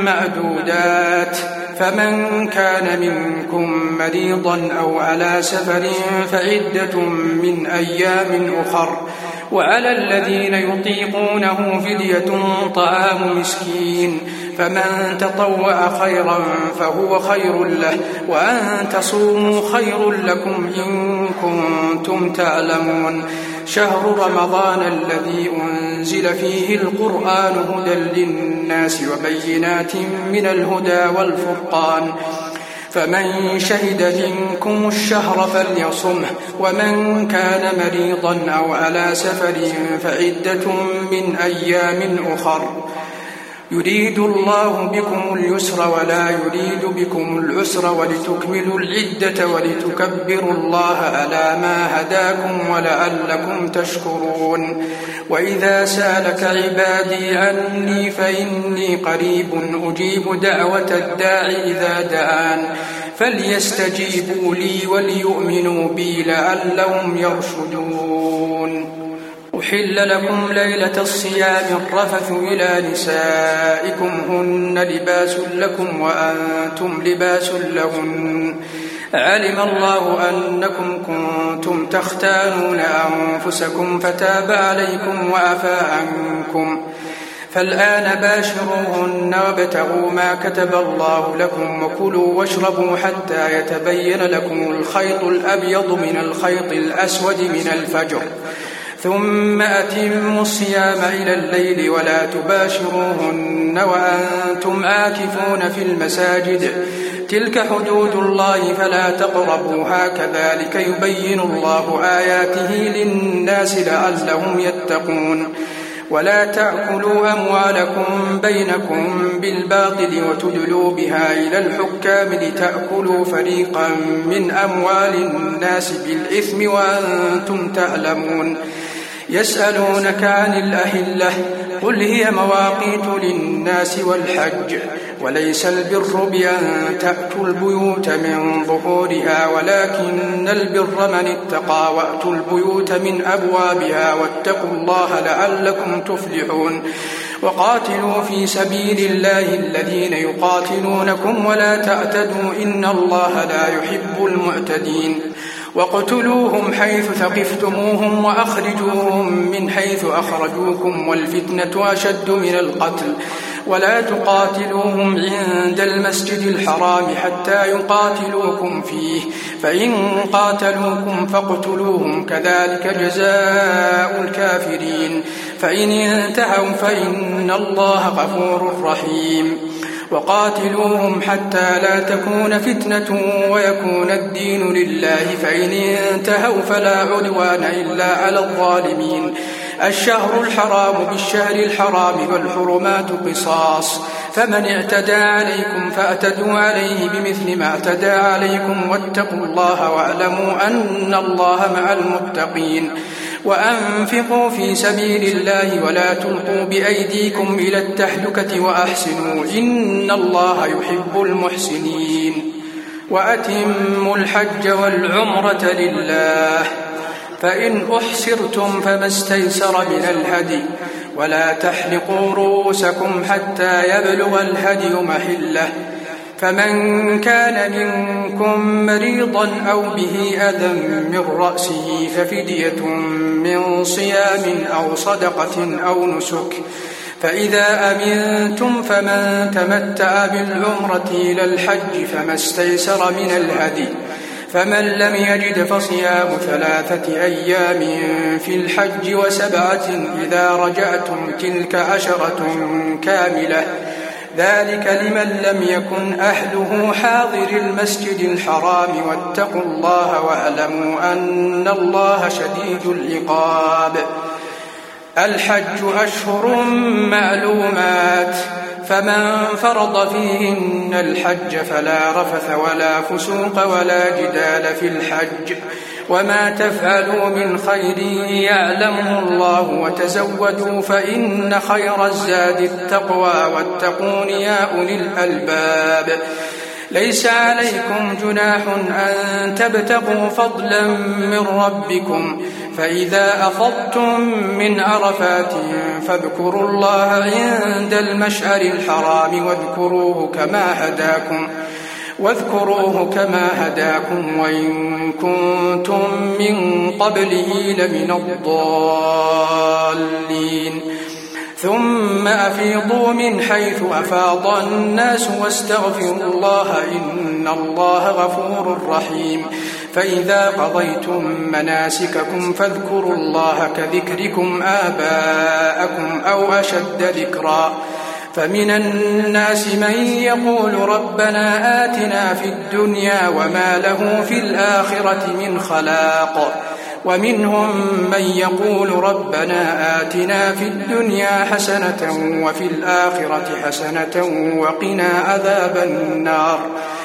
D: معدودات، فمن كان منكم مريضا أو على سفر فعدة من أيام أخر، وعلى الذين يطيقونه فدية طعام مسكين، فمن تطوع خيرا فهو خير له، وأن تصوموا خير لكم إن كنتم تعلمون. شهر رمضان الذي أنزل فيه القرآن هدى للناس وبينات من الهدى والفرقان، فمن شهد منكم الشهر فليصمه، ومن كان مريضا أو على سفر فعدة من أيام أخر، يريد الله بكم اليسر ولا يريد بكم العسر، ولتكملوا العدة ولتكبروا الله على ما هداكم ولعلكم تشكرون. وإذا سألك عبادي عني فإني قريب أجيب دعوة الداع إذا دعان، فليستجيبوا لي وليؤمنوا بي لعلهم يرشدون. أحل لكم ليلة الصيام الرفث إلى نسائكم هن لباس لكم وأنتم لباس لهن، علم الله أنكم كنتم تختانون أنفسكم فتاب عليكم وعفى عنكم، فالآن باشروهن وابتغوا ما كتب الله لكم، وكلوا واشربوا حتى يتبين لكم الخيط الأبيض من الخيط الأسود من الفجر، ثم أتموا الصيام إلى الليل ولا تباشروهن وأنتم عاكفون في المساجد، تلك حدود الله فلا تقربوها، كذلك يبين الله آياته للناس لعلهم يتقون. ولا تأكلوا أموالكم بينكم بالباطل وتدلوا بها إلى الحكام لتأكلوا فريقا من أموال الناس بالإثم وأنتم تعلمون. يسألونك عن الأهلة قل هي مواقيت للناس والحج وليس البر بأن تأتوا البيوت من ظهورها ولكن البر من اتقى وأتوا البيوت من أبوابها واتقوا الله لعلكم تفلحون. وقاتلوا في سبيل الله الذين يقاتلونكم ولا تعتدوا إن الله لا يحب المعتدين. واقتلوهم حيث ثقفتموهم وأخرجوهم من حيث أخرجوكم والفتنة أشد من القتل ولا تقاتلوهم عند المسجد الحرام حتى يقاتلوكم فيه فإن قاتلوكم فاقتلوهم كذلك جزاء الكافرين فإن انتهوا فإن الله غفور رحيم. وقاتلوهم حتى لا تكون فتنة ويكون الدين لله فإن انتهوا فلا عدوان إلا على الظالمين. الشهر الحرام بالشهر الحرام والحرمات قصاص فمن اعتدى عليكم فاعتدوا عليه بمثل ما اعتدى عليكم واتقوا الله واعلموا أن الله مع المتقين. وأنفقوا في سبيل الله ولا تلقوا بأيديكم إلى التهلكة وأحسنوا إن الله يحب المحسنين. وأتموا الحج والعمرة لله فإن أحسرتم فما استيسر من الهدي ولا تحلقوا رؤوسكم حتى يبلغ الهدي محله فمن كان منكم مريضا أو به أذى من رأسه ففدية من صيام أو صدقة أو نسك فإذا أمنتم فمن تمتع بالعمرة إلى الحج فما استيسر من الهدي فمن لم يجد فصيام ثلاثة أيام في الحج وسبعة إذا رجعتم تلك عشرة كاملة ذلك لمن لم يكن أهله حاضر المسجد الحرام واتقوا الله واعلموا أن الله شديد العقاب. الحج أشهر معلومات فمن فرض فيهن الحج فلا رفث ولا فسوق ولا جدال في الحج وما تفعلوا من خير يعلمه الله وتزودوا فإن خير الزاد التقوى واتقون يا أولي الألباب. ليس عليكم جناح أن تبتغوا فضلا من ربكم فإذا أفضتم من عرفات فاذكروا الله عند المشعر الحرام واذكروه كما هداكم واذكروه كما هداكم وإن كنتم من قبله لمن الضالين. ثم أفيضوا من حيث أفاض الناس واستغفروا الله إن الله غفور رحيم. فإذا قضيتم مناسككم فاذكروا الله كذكركم آباءكم أو أشد ذكرا فمن الناس من يقول ربنا آتنا في الدنيا وما له في الآخرة من خلاق ومنهم من يقول ربنا آتنا في الدنيا حسنة وفي الآخرة حسنة وقنا عذاب النار.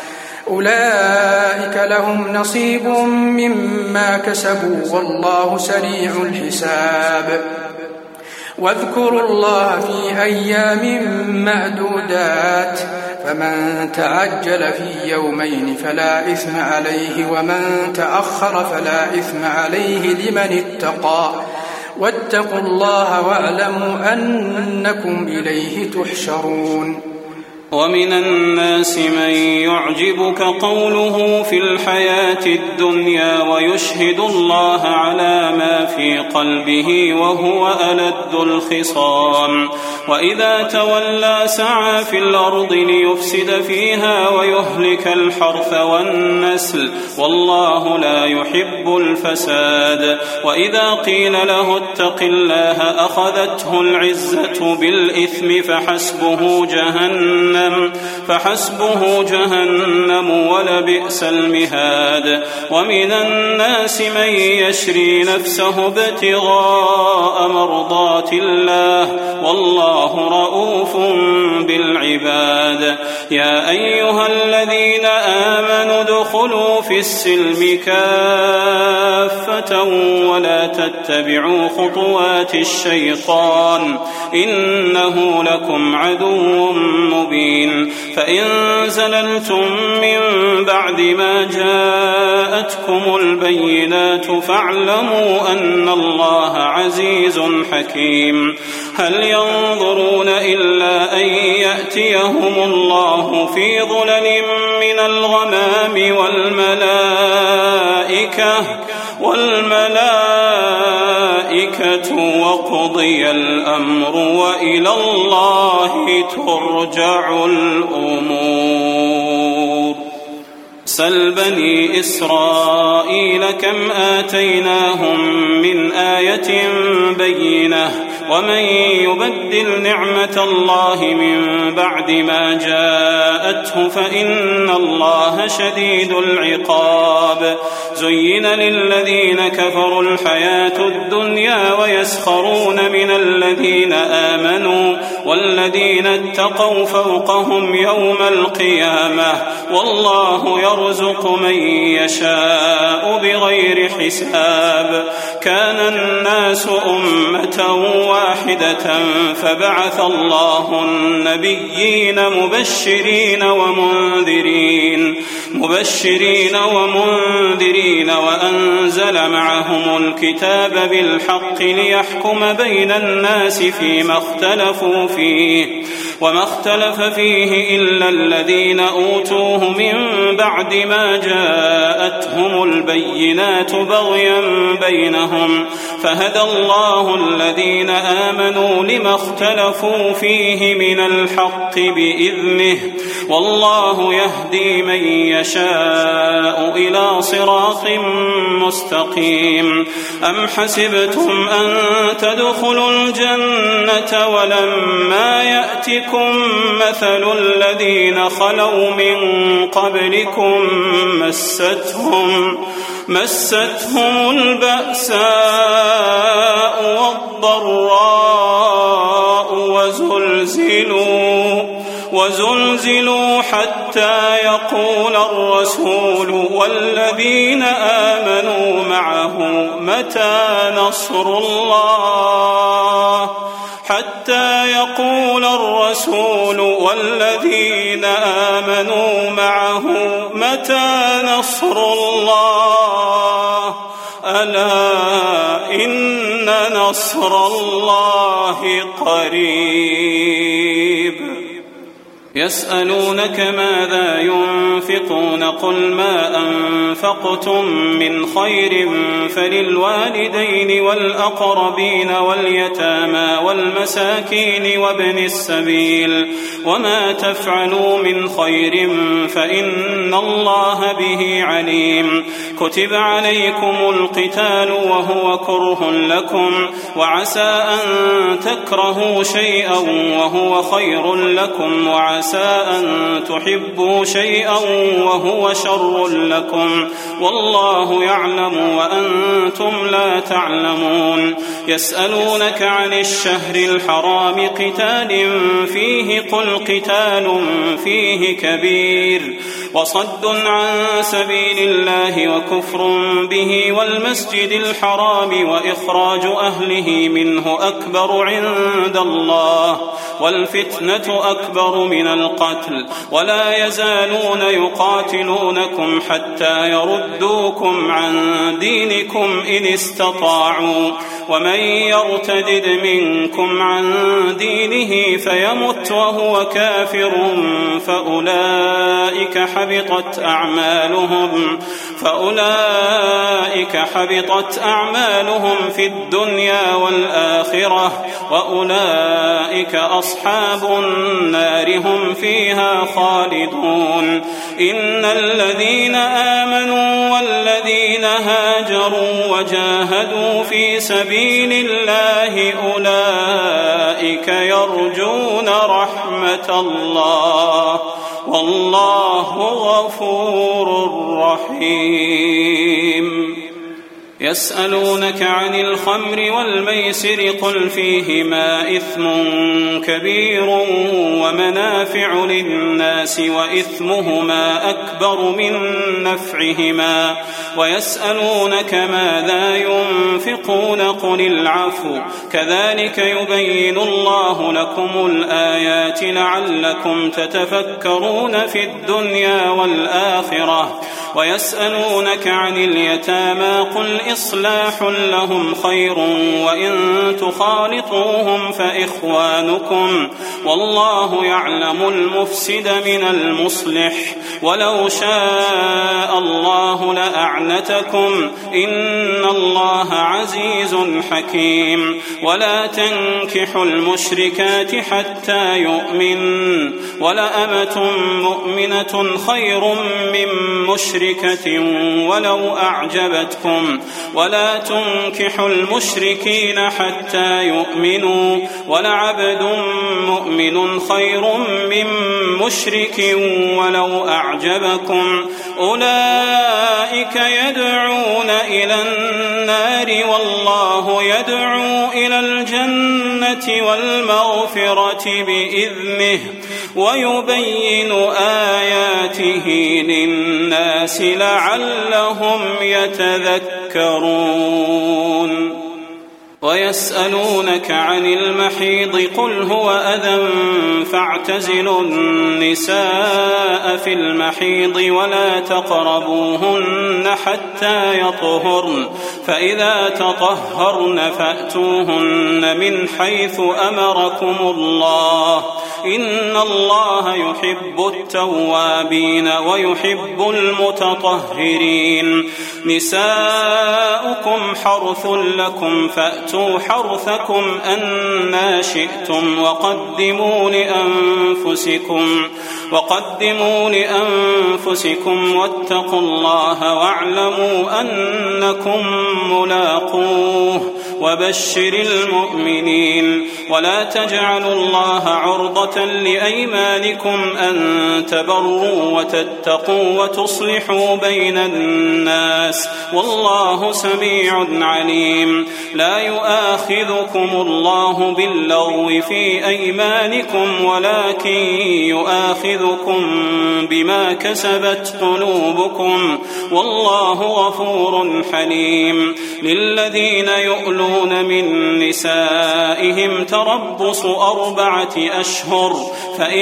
D: أولئك لهم نصيب مما كسبوا والله سريع الحساب. واذكروا الله في أيام معدودات فمن تعجل في يومين فلا إثم عليه ومن تأخر فلا إثم عليه لمن اتقى واتقوا الله واعلموا أنكم إليه تحشرون.
E: ومن الناس من يعجبك قوله في الحياة الدنيا ويشهد الله على ما في قلبه وهو ألد الخصام وإذا تولى سعى في الأرض ليفسد فيها ويهلك الحرث والنسل والله لا يحب الفساد. وإذا قيل له اتق الله أخذته العزة بالإثم فحسبه جهنم جهنم فحسبه جهنم ولبئس المهاد. ومن الناس من يشري نفسه ابتغاء مرضات الله والله رؤوف بالعباد. يا أيها الذين آمنوا ادخلوا في السلم كافة ولا تتبعوا خطوات الشيطان إنه لكم عدو مبين. فإن زللتم من بعد ما جاءتكم البينات فاعلموا أن الله عزيز حكيم. هل ينظرون إلا أن يأتيهم الله في ظلل من الغمام والملائكة والملائكة وقضي الأمر وإلى الله ترجع الأمور. سل بني إسرائيل كم آتيناهم من آية بينة ومن يبدل نعمة الله من بعد ما جاءته فإن الله شديد العقاب. زين للذين كفروا الحياة الدنيا ويسخرون من الذين آمنوا والذين اتقوا فوقهم يوم القيامة والله يرزق من يشاء بغير حساب. كان الناس أمة واحدة فبعث الله النبيين مبشرين ومنذرين مبشرين ومنذرين وأنزل معهم الكتاب بالحق ليحكم بين الناس فيما اختلفوا فيه وما اختلف فيه إلا الذين أوتوه من بعد ما جاءتهم البينات بغيا بينهم فهدى الله الذين آمنوا لما اختلفوا فيه من الحق بإذنه والله يهدي من يشاء إلى صراط مستقيم. أم حسبتم أن تدخلوا الجنة ولما يأتكم مثل الذين خلوا من قبلكم مستهم مستهم البأساء والضراء وزلزلوا وزلزلوا حتى يقول الرسول والذين آمنوا معه متى نصر الله حتى يقول الرسول والذين آمنوا معه متى نصر الله ألا إن نصر الله قريب. يسألونك ماذا ينفقون قل ما أنفقتم من خير فللوالدين والأقربين واليتامى والمساكين وابن السبيل وما تفعلوا من خير فإن الله به عليم. كتب عليكم القتال وهو كره لكم وعسى أن تكرهوا شيئا وهو خير لكم وعسى أن تحبوا شيئا وهو شر لكم والله يعلم وأنتم لا تعلمون. يسألونك عن الشهر الحرام قتال فيه قل قتال فيه كبير وصد عن سبيل الله وكفر به والمسجد الحرام وإخراج أهله منه أكبر عند الله والفتنة أكبر من القتل ولا يزالون يقاتلونكم حتى يردوكم عن دينكم إن استطاعوا ومن يرتدد منكم عن دينه فيمت وهو كافر فأولئك حبطت أعمالهم فأولئك حبطت أعمالهم في الدنيا والآخرة وأولئك أصحاب النار هم فيها خالدون. إن الذين آمنوا والذين هاجروا وجاهدوا في سبيل الله أولئك يرجون رحمة رحمة الله والله غفور رحيم. يسألونك عن الخمر والميسر قل فيهما إثم كبير ومنافع للناس وإثمهما أكبر من نفعهما ويسألونك ماذا ينفقون قل العفو كذلك يبين الله لكم الآيات لعلكم تتفكرون في الدنيا والآخرة. ويسألونك عن اليتامى قل إصلاح لهم خير وإن تخالطوهم فإخوانكم والله يعلم المفسد من المصلح ولو شاء الله لأعنتكم إن الله عزيز حكيم. ولا تنكحوا المشركات حتى يؤمن ولأمة مؤمنة خير من مشركة ولو أعجبتكم ولا تنكحوا المشركين حتى يؤمنوا ولعبد مؤمن خير من مشرك ولو أعجبكم أولئك يدعون إلى النار والله يدعو إلى الجنة والمغفرة بإذنه ويبين آياته للناس لعلهم يتذكرون. ويسألونك عن المحيض قل هو أذى فاعتزلوا النساء في المحيض ولا تقربوهن حتى يطهرن فإذا تطهرن فأتوهن من حيث أمركم الله إن الله يحب التوابين ويحب المتطهرين. نساؤكم حرث لكم فأتوا حرثكم أنى شئتم وقدموا لأنفسكم وقدموا لأنفسكم واتقوا الله واعلموا أنكم ملاقوه وبشر المؤمنين. ولا تجعلوا الله عرضة لأيمانكم أن تبروا وتتقوا وتصلحوا بين الناس والله سميع عليم. لا يؤاخذكم الله باللغو في أيمانكم ولكن يؤاخذكم بما كسبت قلوبكم والله غفور حليم. للذين يؤلون من نسائهم تربص أربعة أشهر فإن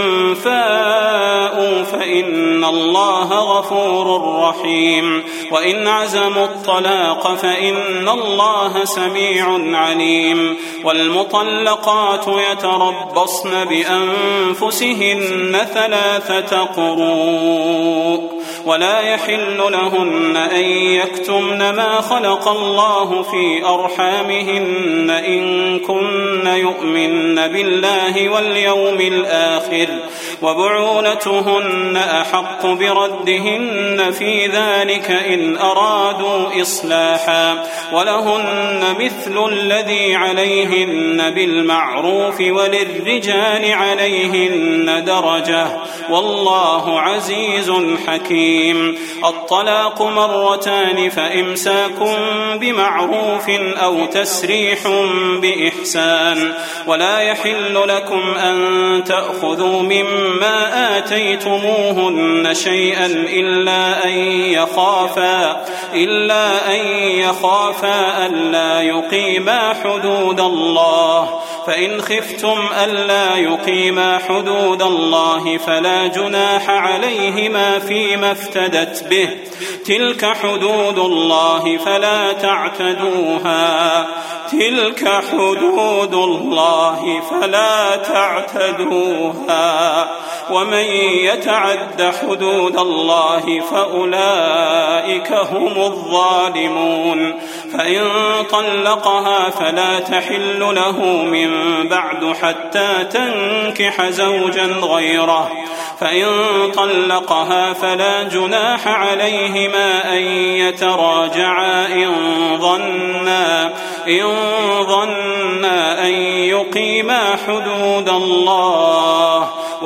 E: فاءوا فإن الله غفور رحيم. وإن عزموا الطلاق فإن الله سميع عليم. والمطلقات يتربصن بأنفسهن ثلاثة قروء ولا يحل لهن أن يكتمن ما خلق الله في أرحامهن إن كن يؤمن بالله واليوم الآخر وبعولتهن أحق بردهن في ذلك إن أرادوا إصلاحا ولهن مثل الذي عليهن بالمعروف وللرجال عليهن درجة والله عزيز حكيم. الطلاق مرتان فإمساك بمعروف أو تسريح بإحسان. ولا يحل لكم أن تأخذوا مما آتيتموهن شيئا إلا أن يخافا إلا أن يخافا ألا يقيما حدود الله فإن خفتم ألا يقيما حدود الله فلا جناح عليهما فيما افتدت به تلك حدود الله فلا تعتدوها تلك حدود الله فلا تعتدوها ومن يتعد حدود الله فأولئك هم الظالمون. فإن طلقها فلا تحل له من بعد حتى تنكح زوجا غيره فإن طلقها فلا جناح عليهما أن يتراجعا إن ظنا إن ظنا أن يقيما حدود الله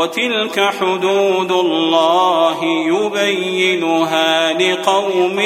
E: وتلك حدود الله يبينها لقوم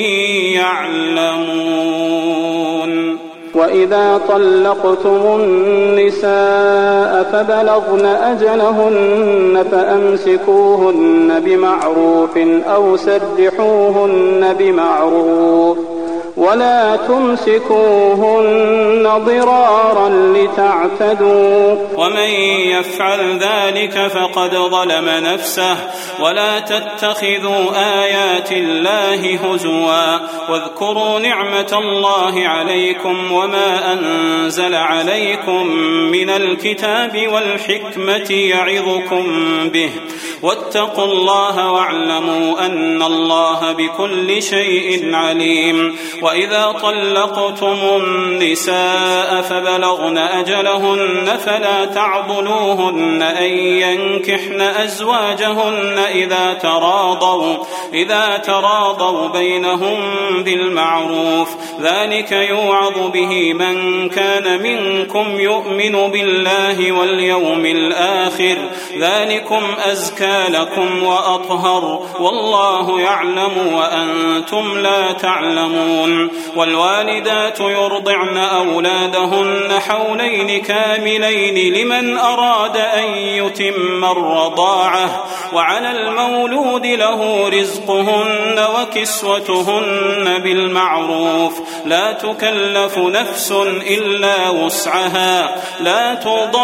E: يعلمون.
F: وإذا طلقتم النساء فبلغن أجلهن فأمسكوهن بمعروف أو سرحوهن بمعروف ولا تمسكوهن ضرارا لتعتدوا
E: ومن يفعل ذلك فقد ظلم نفسه ولا تتخذوا آيات الله هزوا واذكروا نعمة الله عليكم وما أنزل عليكم من الكتاب والحكمة يعظكم به واتقوا الله واعلموا أن الله بكل شيء عليم. وإذا طلقتم النساء فبلغن أجلهن فلا تعضلوهن أن ينكحن أزواجهن إذا تراضوا إذا تراضوا بينهم بالمعروف ذلك يوعظ به من كان منكم يؤمن بالله واليوم الآخر ذلكم أزكى لكم وأطهر والله يعلم وأنتم لا تعلمون. والوالدات يرضعن أولادهن حولين كاملين لمن أراد أن يتم الرضاعة وعلى المولود له رزقهن وكسوتهن بالمعروف لا تكلف نفس إلا وسعها لا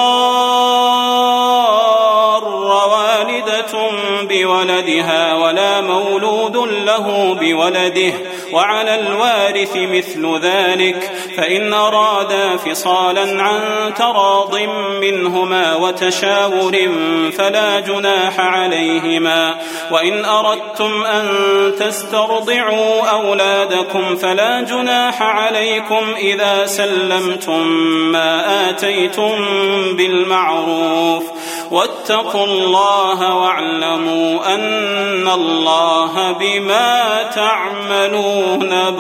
E: تضار والدة بولدها ولا مولود له بولده وعلى الوارث مثل ذلك فإن أرادا فصالا عن تراض منهما وتشاور فلا جناح عليهما. وإن أردتم أن تسترضعوا أولادكم فلا جناح عليكم إذا سلمتم ما آتيتم بالمعروف واتقوا الله واعلموا أن الله بما تعملون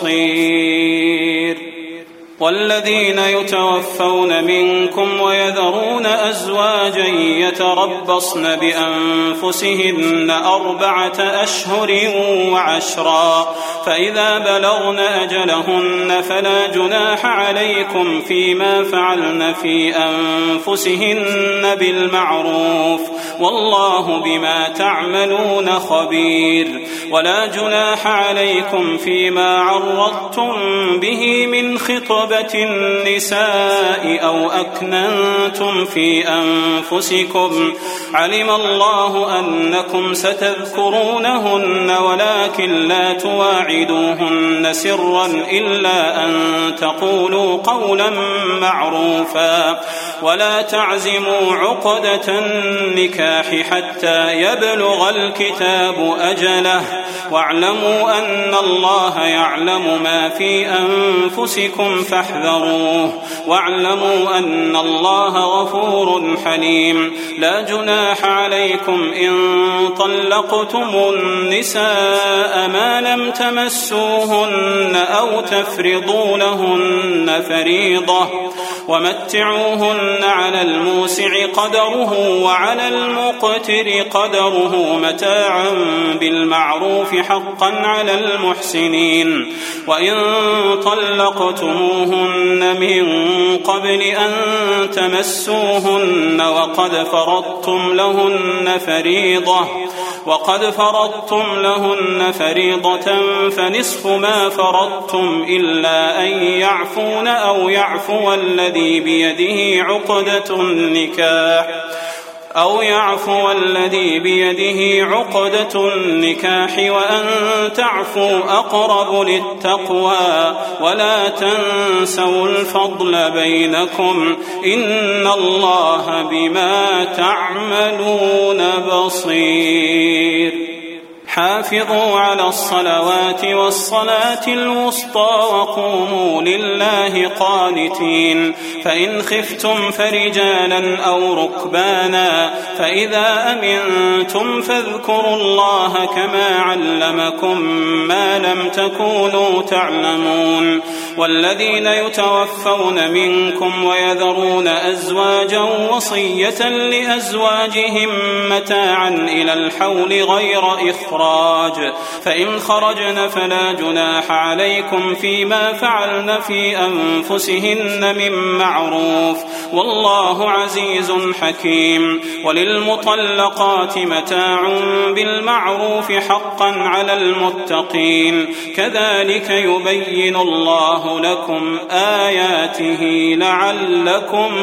E: بصير. والذين يتوفون منكم ويذرون أزواجا يتربصن بأنفسهن أربعة أشهر وعشرا فإذا بلغن أجلهن فلا جناح عليكم فيما فعلن في أنفسهن بالمعروف والله بما تعملون خبير. ولا جناح عليكم فيما عرضتم به من خطبة النساء أو أكننتم في أنفسكم علم الله أنكم ستذكرونهن ولكن لا تواعدوهن سرا إلا أن تقولوا قولا معروفا ولا تعزموا عقدة النكاح حتى يبلغ الكتاب أجله واعلموا أن الله يعلم ما في أنفسكم فاحذروه واعلموا أن الله غفور حليم. لا جناح عليكم إن طلقتم النساء ما لم تمسوهن أو تفرضوا لهن فريضة ومتعوهن على الموسع قدره وعلى المقتر قدره متاعا بالمعروف حقا على المحسنين. وإن طلقتموهن من قبل أن تمسوهن وقد فرضتم لهن فريضة وقد فرضتم لهن فريضة فنصف ما فرضتم إلا أن يعفون أو يعفو الذي بيده عقدة النكاح أو يعفو الذي بيده عقدة النكاح وأن تعفوا أقرب للتقوى ولا تنسوا الفضل بينكم إن الله بما تعملون بصير. حافظوا على الصلوات والصلاة الوسطى وقوموا لله قانتين. فإن خفتم فرجالا أو ركبانا فإذا أمنتم فاذكروا الله كما علمكم ما لم تكونوا تعلمون. والذين يتوفون منكم ويذرون أزواجا وصية لأزواجهم متاعا إلى الحول غير إخراج، فإن خرجن فلا جناح عليكم فيما فعلن في أنفسهن من معروف، والله عزيز حكيم. وللمطلقات متاع بالمعروف حقا على المتقين، كذلك يبين الله لكم آياته لعلكم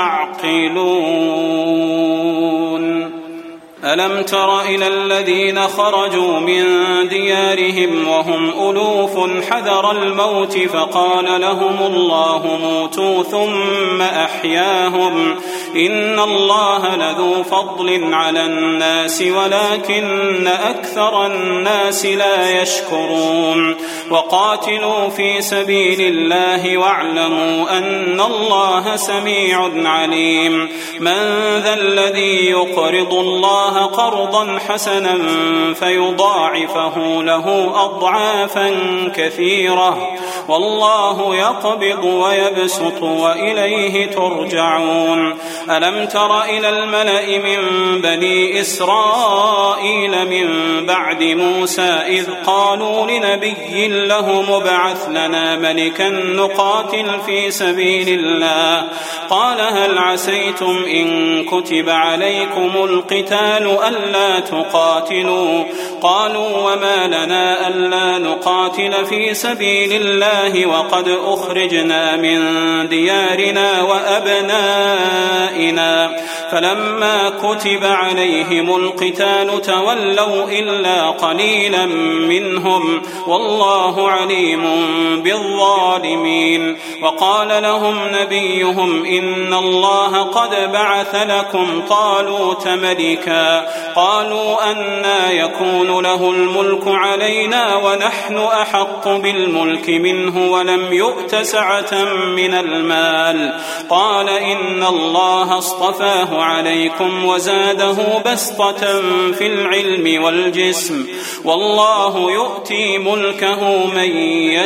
E: تعقلون. ألم تر إلى الذين خرجوا من ديارهم وهم ألوف حذر الموت فقال لهم الله موتوا ثم أحياهم، إن الله لذو فضل على الناس ولكن أكثر الناس لا يشكرون. وقاتلوا في سبيل الله واعلموا أن الله سميع عليم. من ذا الذي يقرض الله قرضا حسنا فيضاعفه له أضعافا كثيرة، والله يقبض ويبسط وإليه ترجعون. ألم تر إلى الملأ من بني إسرائيل من بعد موسى إذ قالوا لنبي له مبعث لنا ملكا نقاتل في سبيل الله، قال هل عسيتم إن كتب عليكم القتال ألا تقاتلوا؟ قالوا وما لنا ألا نقاتل في سبيل الله وقد أخرجنا من ديارنا وأبنائنا، فلما كتب عليهم القتال تولوا إلا قليلا منهم، والله عليم بالظالمين. وقال لهم نبيهم إن الله قد بعث لكم طالوت ملكا، قالوا أنى يكون له الملك علينا ونحن أحق بالملك منه ولم يؤت سعة من المال، قال إن الله اصطفاه عليكم وزاده بسطة في العلم والجسم، والله يؤتي ملكه من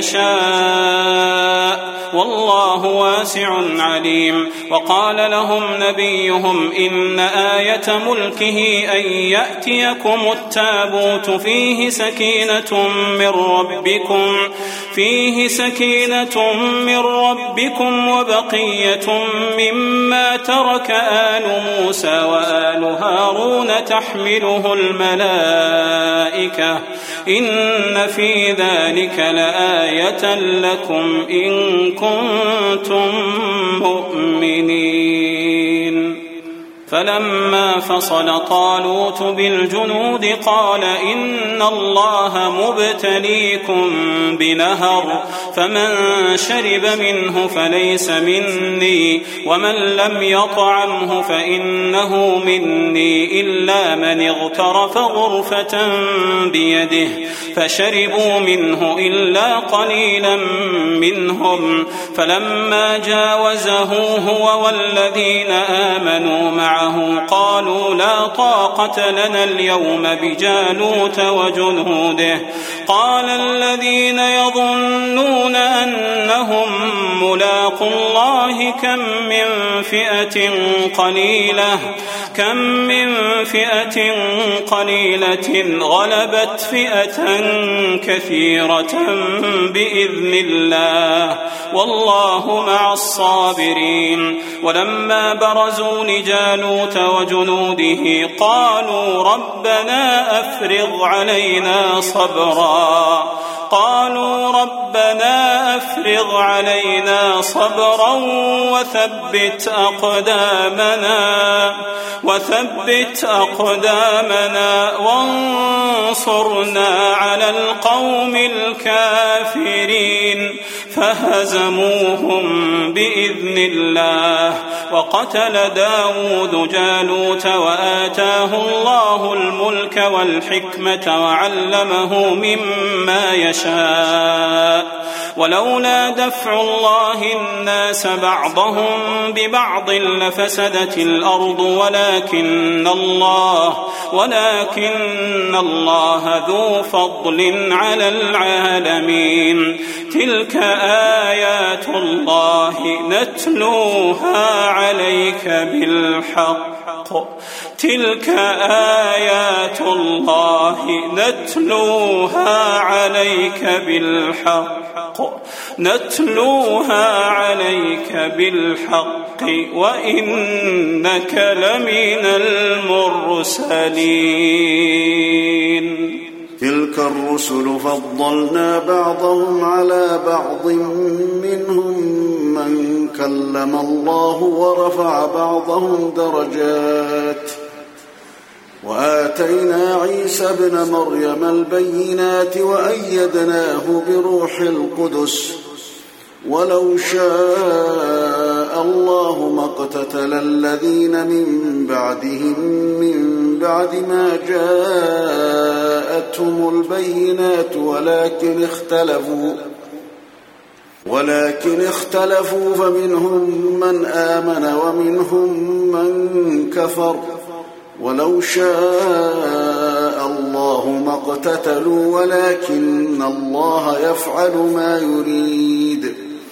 E: يشاء والله واسع عليم. وقال لهم نبيهم إن آية ملكه أن يأتيكم التابوت فيه سكينة من ربكم فيه سكينة من ربكم وبقية مما ترك آل موسى وآل هارون تحمله الملائكة، إن في ذلك لآية لكم إن كنتم مؤمنين. فلما فصل طالوت بالجنود قال إن الله مبتليكم بنهر، فمن شرب منه فليس مني ومن لم يطعمه فإنه مني إلا من اغترف غرفة بيده، فشربوا منه إلا قليلا منهم. فلما جاوزه هو والذين آمنوا معه قالوا لا طاقة لنا اليوم بجالوت وجنوده، قال الذين يظنون أنهم ملاقو الله كم من فئة قليلة كم من فئة قليلة غلبت فئة كثيرة بإذن الله، والله مع الصابرين. ولما برزوا لجالوت وجنوده قالوا ربنا أفرغ علينا صبرا قالوا ربنا أفرغ علينا صبرا وثبت أقدامنا وثبت أقدامنا وانصرنا على القوم الكافرين، فهزموهم بإذن الله. وقتل داود جالوت وآتاه الله الملك والحكمة وعلمه مما يشاء، ولولا دفع الله الناس بعضهم ببعض لفسدت الأرض ولكن الله ولكن الله ذو فضل على العالمين. تلك آيات الله نتلوها عليك بالحق تلك آيات الله نتلوها عليك بالحق نتلوها عليك بالحق وإنك لمن المرسلين.
B: تلك الرسل فضلنا بعضهم على بعض منهم من كلم الله ورفع بعضهم درجات وآتينا عيسى ابن مريم البينات وأيدناه بروح القدس ولو شاء الله ما اقتتل الذين من بعدهم من بعد ما جاءتهم البينات ولكن اختلفوا ولكن اختلفوا فمنهم من آمن ومنهم من كفر ولو شاء الله ما اقتتلوا ولكن الله يفعل ما يريد.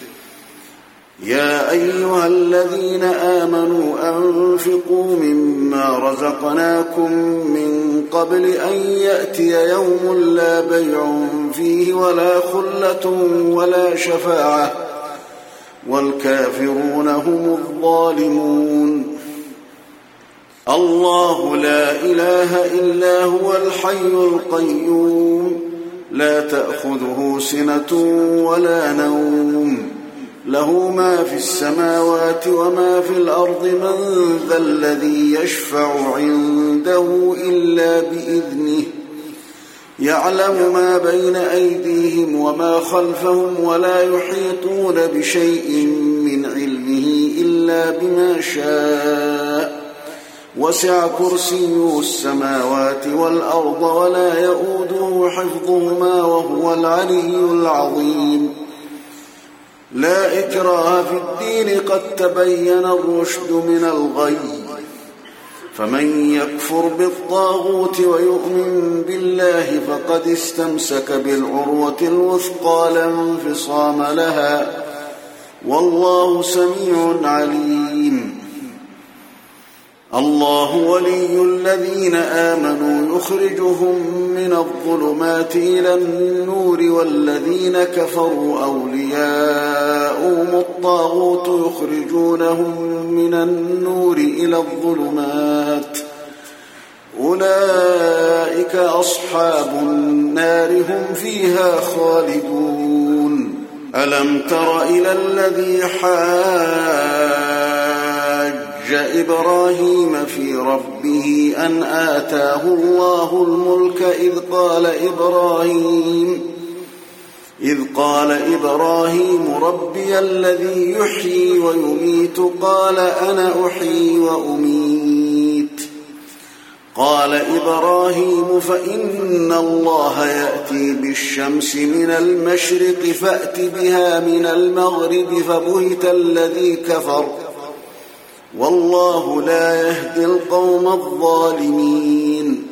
B: يا أيها الذين آمنوا أنفقوا مما رزقناكم من قبل أن يأتي يوم لا بيع فيه ولا خلة ولا شفاعة والكافرون هم الظالمون. الله لا إله إلا هو الحي القيوم لا تأخذه سنة ولا نوم له ما في السماوات وما في الأرض من ذا الذي يشفع عنده إلا بإذنه يعلم ما بين أيديهم وما خلفهم ولا يحيطون بشيء من علمه إلا بما شاء وسع كرسيه السماوات والأرض ولا يؤوده حفظهما وهو العلي العظيم. لا إكراه في الدين قد تبين الرشد من الغي فمن يكفر بالطاغوت ويؤمن بالله فقد استمسك بالعروة الوثقى لا انفصام لها والله سميع عليم. الله ولي الذين آمنوا يخرجهم من الظلمات إلى النور والذين كفروا أولياؤهم الطاغوت يخرجونهم من النور إلى الظلمات أولئك أصحاب النار هم فيها خالدون. ألم تر إلى الذي حاج إبراهيم في ربه أن آتاه الله الملك إذ قال إبراهيم إذ قال إبراهيم ربي الذي يحيي ويميت قال أنا أحيي وأميت قال إبراهيم فإن الله يأتي بالشمس من المشرق فأت بها من المغرب فبهت الذي كفر والله لا يهدي القوم الظالمين.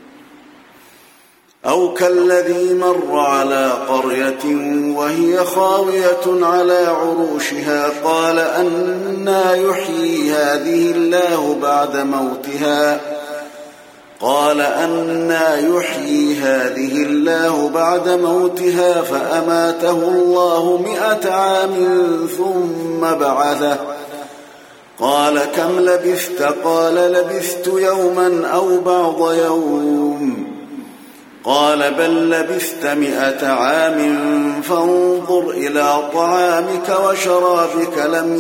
B: أو كالذي مر على قرية وهي خاوية على عروشها قال أنى يحيي هذه الله بعد موتها قال أنى يحيي هذه الله بعد موتها فأماته الله مئة عام ثم بعثه قال كم لبثت قال لبثت يوما أو بعض يوم قال بل لبثت مئة عام فانظر إلى طعامك وشرابك لم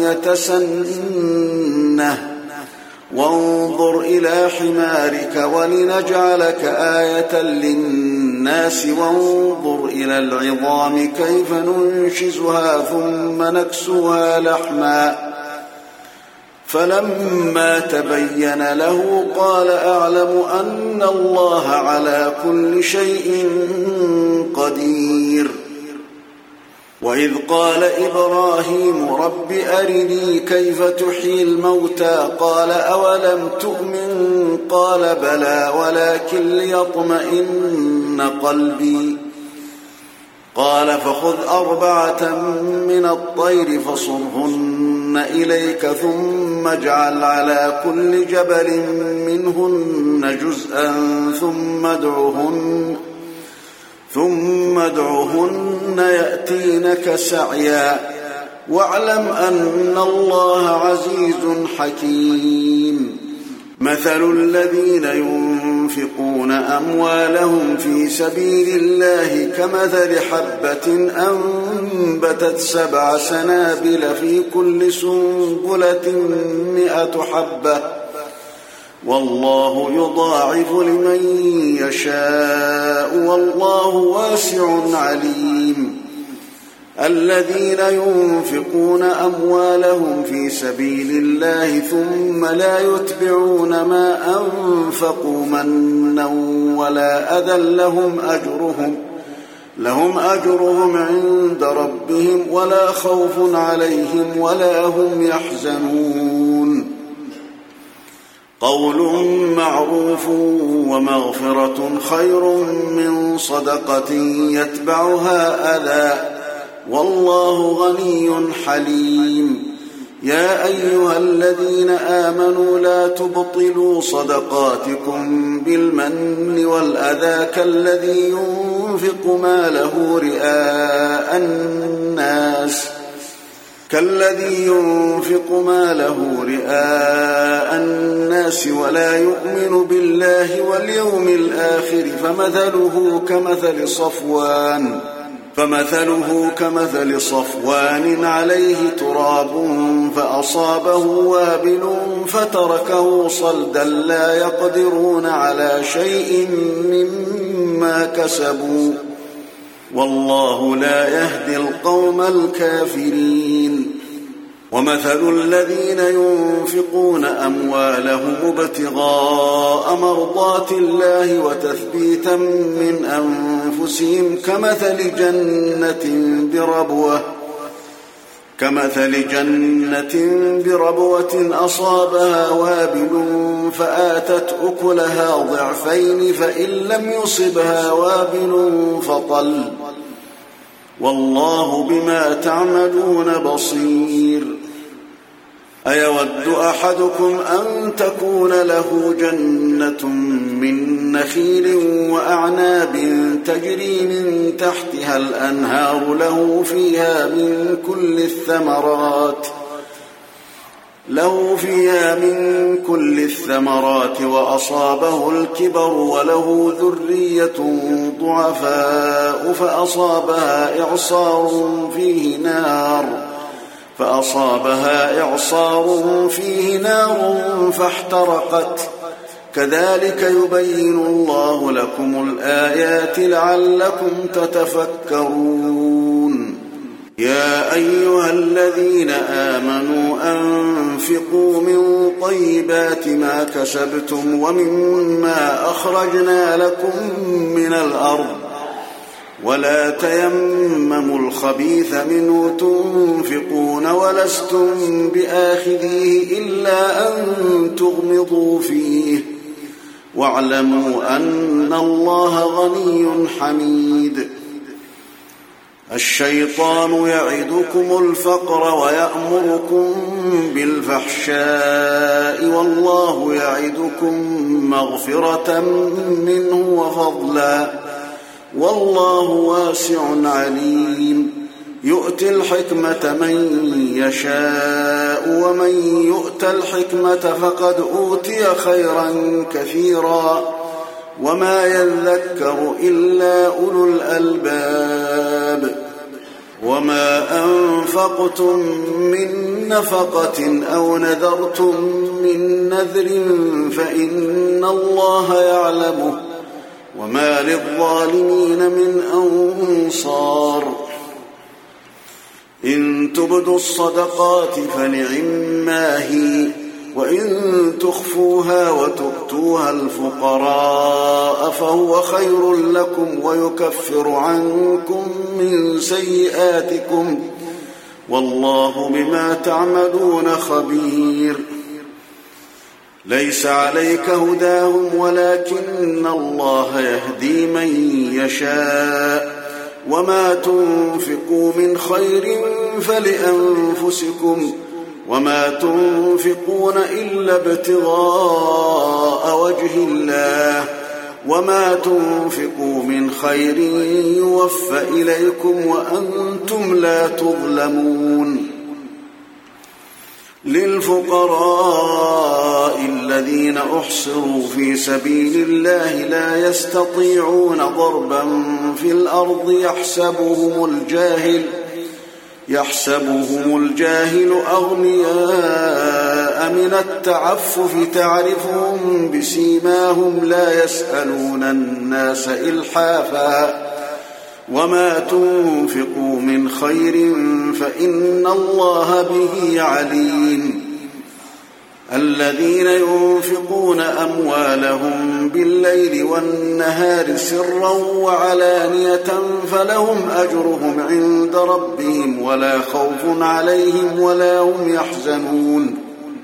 B: يتسنه وانظر إلى حمارك ولنجعلك آية للناس وانظر إلى العظام كيف ننشزها ثم نكسوها لحما فلما تبين له قال أعلم أن الله على كل شيء قدير. وإذ قال إبراهيم رب أرني كيف تحيي الموتى قال أولم تؤمن قال بلى ولكن ليطمئن قلبي قال فخذ أربعة من الطير فصرهن إليك ثم اجعل على كل جبل منهن جزءا ثم ادعهن ثم ادعهن يأتينك سعيا واعلم أن الله عزيز حكيم. مثل الذين ينفقون أموالهم في سبيل الله كمثل حبة أنبتت سبع سنابل في كل سنبلة مئة حبة والله يضاعف لمن يشاء والله واسع عليم. الذين ينفقون أموالهم في سبيل الله ثم لا يتبعون ما أنفقوا منا ولا أذى لهم أجرهم لهم أجرهم عند ربهم ولا خوف عليهم ولا هم يحزنون. قول معروف ومغفرة خير من صدقة يتبعها أذى والله غني حليم. يا أيها الذين آمنوا لا تبطلوا صدقاتكم بالمن والأذى كالذي ينفق ماله رئاء الناس كالذي ينفق ماله رئاء الناس ولا يؤمن بالله واليوم الآخر فمثله كمثل صفوان فمثله كمثل صفوان عليه تراب فأصابه وابل فتركه صلدا لا يقدرون على شيء مما كسبوا والله لا يهدي القوم الكافرين. ومثل الذين ينفقون أموالهم ابتغاء مرضات الله وتثبيتا من أنفسهم كمثل جنة بربوة كمثل جنة بربوة أصابها وابل فآتت أكلها ضعفين فإن لم يصبها وابل فطل والله بما تعملون بصير. أيود أحدكم أن تكون له جنة من نخيل وأعناب تجري من تحتها الأنهار له فيها من كل الثمرات له فيها من كل الثمرات وأصابه الكبر وله ذرية ضعفاء فأصابها إعصار فيه نار فأصابها إعصار فيه نار فاحترقت كذلك يبين الله لكم الآيات لعلكم تتفكرون. يا أيها الذين آمنوا أنفقوا من طيبات ما كسبتم ومما أخرجنا لكم من الأرض ولا تيمموا الخبيث منه تنفقون ولستم بآخذيه إلا أن تغمضوا فيه واعلموا أن الله غني حميد. الشيطان يعدكم الفقر ويأمركم بالفحشاء والله يعدكم مغفرة منه وفضلا والله واسع عليم. يؤتي الحكمة من يشاء ومن يؤت الحكمة فقد أوتي خيرا كثيرا وما يذكر إلا أولو الألباب. وما أنفقتم من نفقة أو نذرتم من نذر فإن الله يعلمه وما للظالمين من أنصار. إن تبدوا الصدقات فنعما هي وإن تخفوها وتؤتوها الفقراء فهو خير لكم ويكفر عنكم من سيئاتكم والله بما تعملون خبير. ليس عليك هداهم ولكن الله يهدي من يشاء وما تنفقوا من خير فلأنفسكم وما تنفقون إلا ابتغاء وجه الله وما تنفقوا من خير يوفى إليكم وأنتم لا تظلمون للفقراء الذين أحصروا في سبيل الله لا يستطيعون ضربا في الأرض يحسبهم الجاهل يحسبهم الجاهل أغنياء من التعفف تعرفهم بسيماهم لا يسألون الناس إلحافا وما تنفقوا من خير فإن الله به عليم الذين ينفقون أموالهم بالليل والنهار سرا وعلانية فلهم أجرهم عند ربهم ولا خوف عليهم ولا هم يحزنون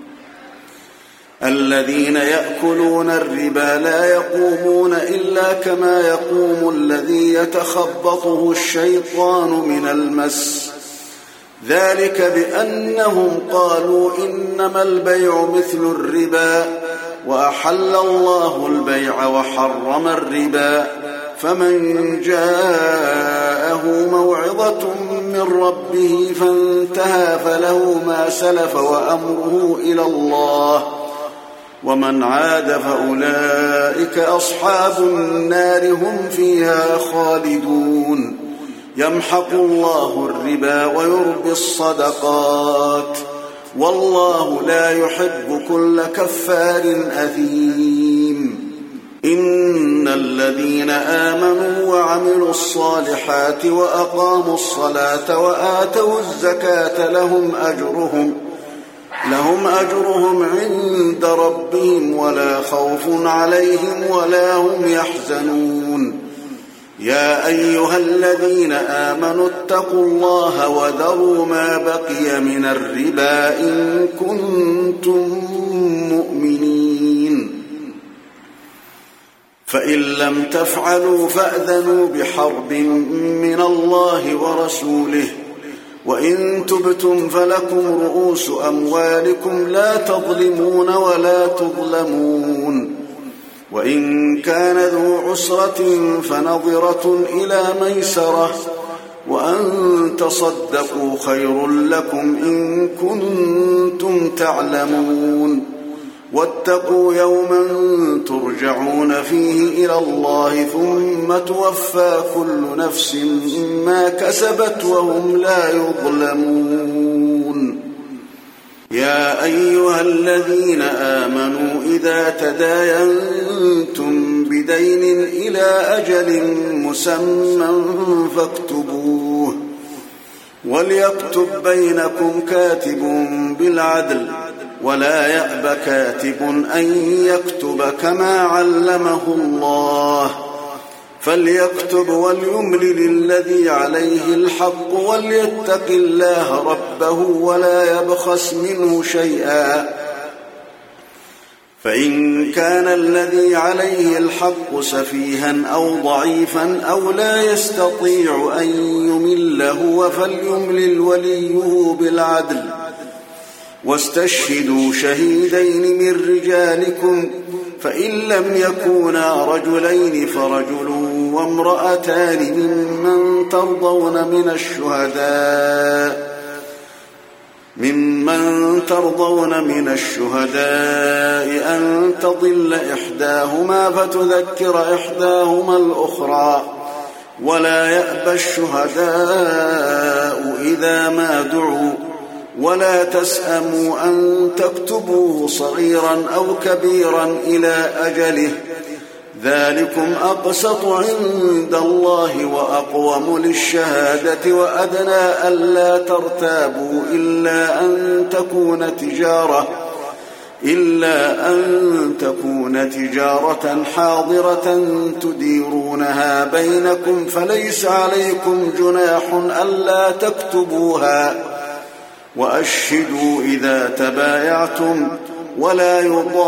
B: الذين يأكلون الربا لا يقومون إلا كما يقوم الذي يتخبطه الشيطان من المس ذلك بأنهم قالوا إنما البيع مثل الربا وأحل الله البيع وحرم الربا فمن جاءه موعظة من ربه فانتهى فله ما سلف وأمره إلى الله ومن عاد فأولئك أصحاب النار هم فيها خالدون يمحق الله الربا ويربي الصدقات والله لا يحب كل كفار أثيم إن الذين آمنوا وعملوا الصالحات وأقاموا الصلاة وآتوا الزكاة لهم أجرهم لهم أجرهم عند ربهم ولا خوف عليهم ولا هم يحزنون يا أيها الذين آمنوا اتقوا الله وذروا ما بقي من الربا إن كنتم مؤمنين فإن لم تفعلوا فأذنوا بحرب من الله ورسوله وإن تبتم فلكم رؤوس أموالكم لا تظلمون ولا تظلمون وإن كان ذو عسرة فنظرة إلى ميسرة وأن تصدقوا خير لكم إن كنتم تعلمون واتقوا يوما ترجعون فيه إلى الله ثم توفى كل نفس ما كسبت وهم لا يظلمون يا أيها الذين آمنوا إذا تداينتم بدين إلى أجل مسمى فاكتبوه وليكتب بينكم كاتب بالعدل ولا يأب كاتب أن يكتب كما علمه الله فليكتب وليملل الذي عليه الحق وليتق الله ربه ولا يبخس منه شيئا فإن كان الذي عليه الحق سفيها أو ضعيفا أو لا يستطيع أن يمل هو فليملل وليه بالعدل واستشهدوا شهيدين من رجالكم فإن لم يكونا رجلين فرجل وامرأتان ممن ترضون من الشهداء ممن ترضون من الشهداء أن تضل إحداهما فتذكر إحداهما الأخرى ولا يأبى الشهداء إذا ما دعوا ولا تسأموا أن تكتبوه صغيرا أو كبيرا إلى أجله ذلكم أقسط عند الله وأقوم للشهادة وأدنى ألا ترتابوا إلا أن تكون تجارة إلا أن تكون تجارة حاضرة تديرونها بينكم فليس عليكم جناح ألا تكتبوها وأشهدوا إذا تبايعتم ولا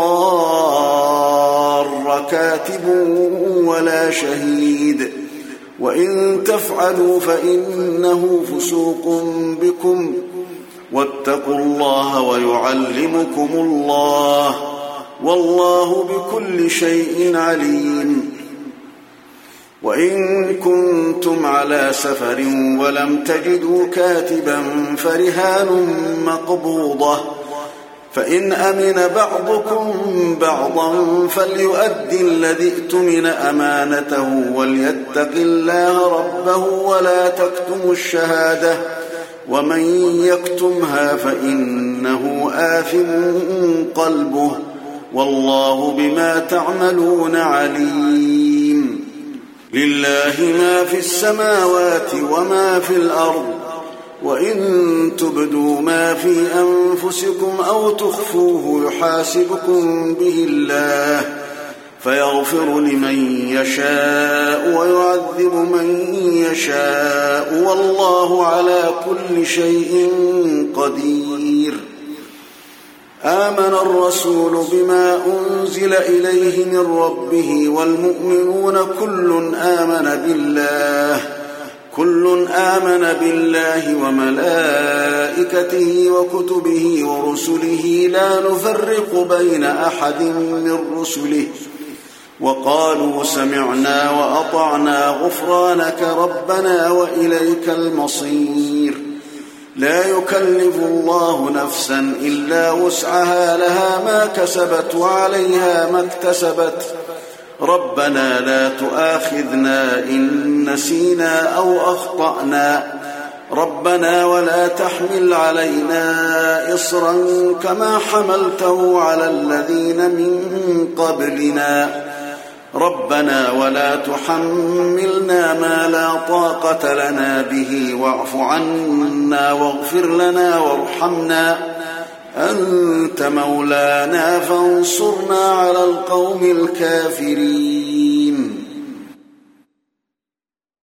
B: يضار كاتب ولا شهيد وإن تفعلوا فإنه فسوق بكم واتقوا الله ويعلمكم الله والله بكل شيء عليم. وإن كنتم على سفر ولم تجدوا كاتبا فرهان مقبوضة فإن أمن بعضكم بعضا فليؤدي الذي ائتمن أمانته وليتق الله ربه ولا تكتموا الشهادة ومن يكتمها فإنه آثم قلبه والله بما تعملون عليم. لله ما في السماوات وما في الأرض وإن تبدوا ما في أنفسكم أو تخفوه يحاسبكم به الله فيغفر لمن يشاء ويعذب من يشاء والله على كل شيء قدير. آمن الرسول بما أنزل إليه من ربه والمؤمنون كل آمن بالله كل آمن بالله وملائكته وكتبه ورسله لا نفرق بين أحد من رسله وقالوا سمعنا وأطعنا غفرانك ربنا وإليك المصير. لا يكلف الله نفسا إلا وسعها لها ما كسبت وعليها ما اكتسبت ربنا لا تؤاخذنا إن نسينا أو أخطأنا ربنا ولا تحمل علينا إصرا كما حملته على الذين من قبلنا ربنا ولا تحملنا ما لا طاقة لنا به واعف عنا واغفر لنا وارحمنا أنت مولانا فانصرنا على القوم الكافرين.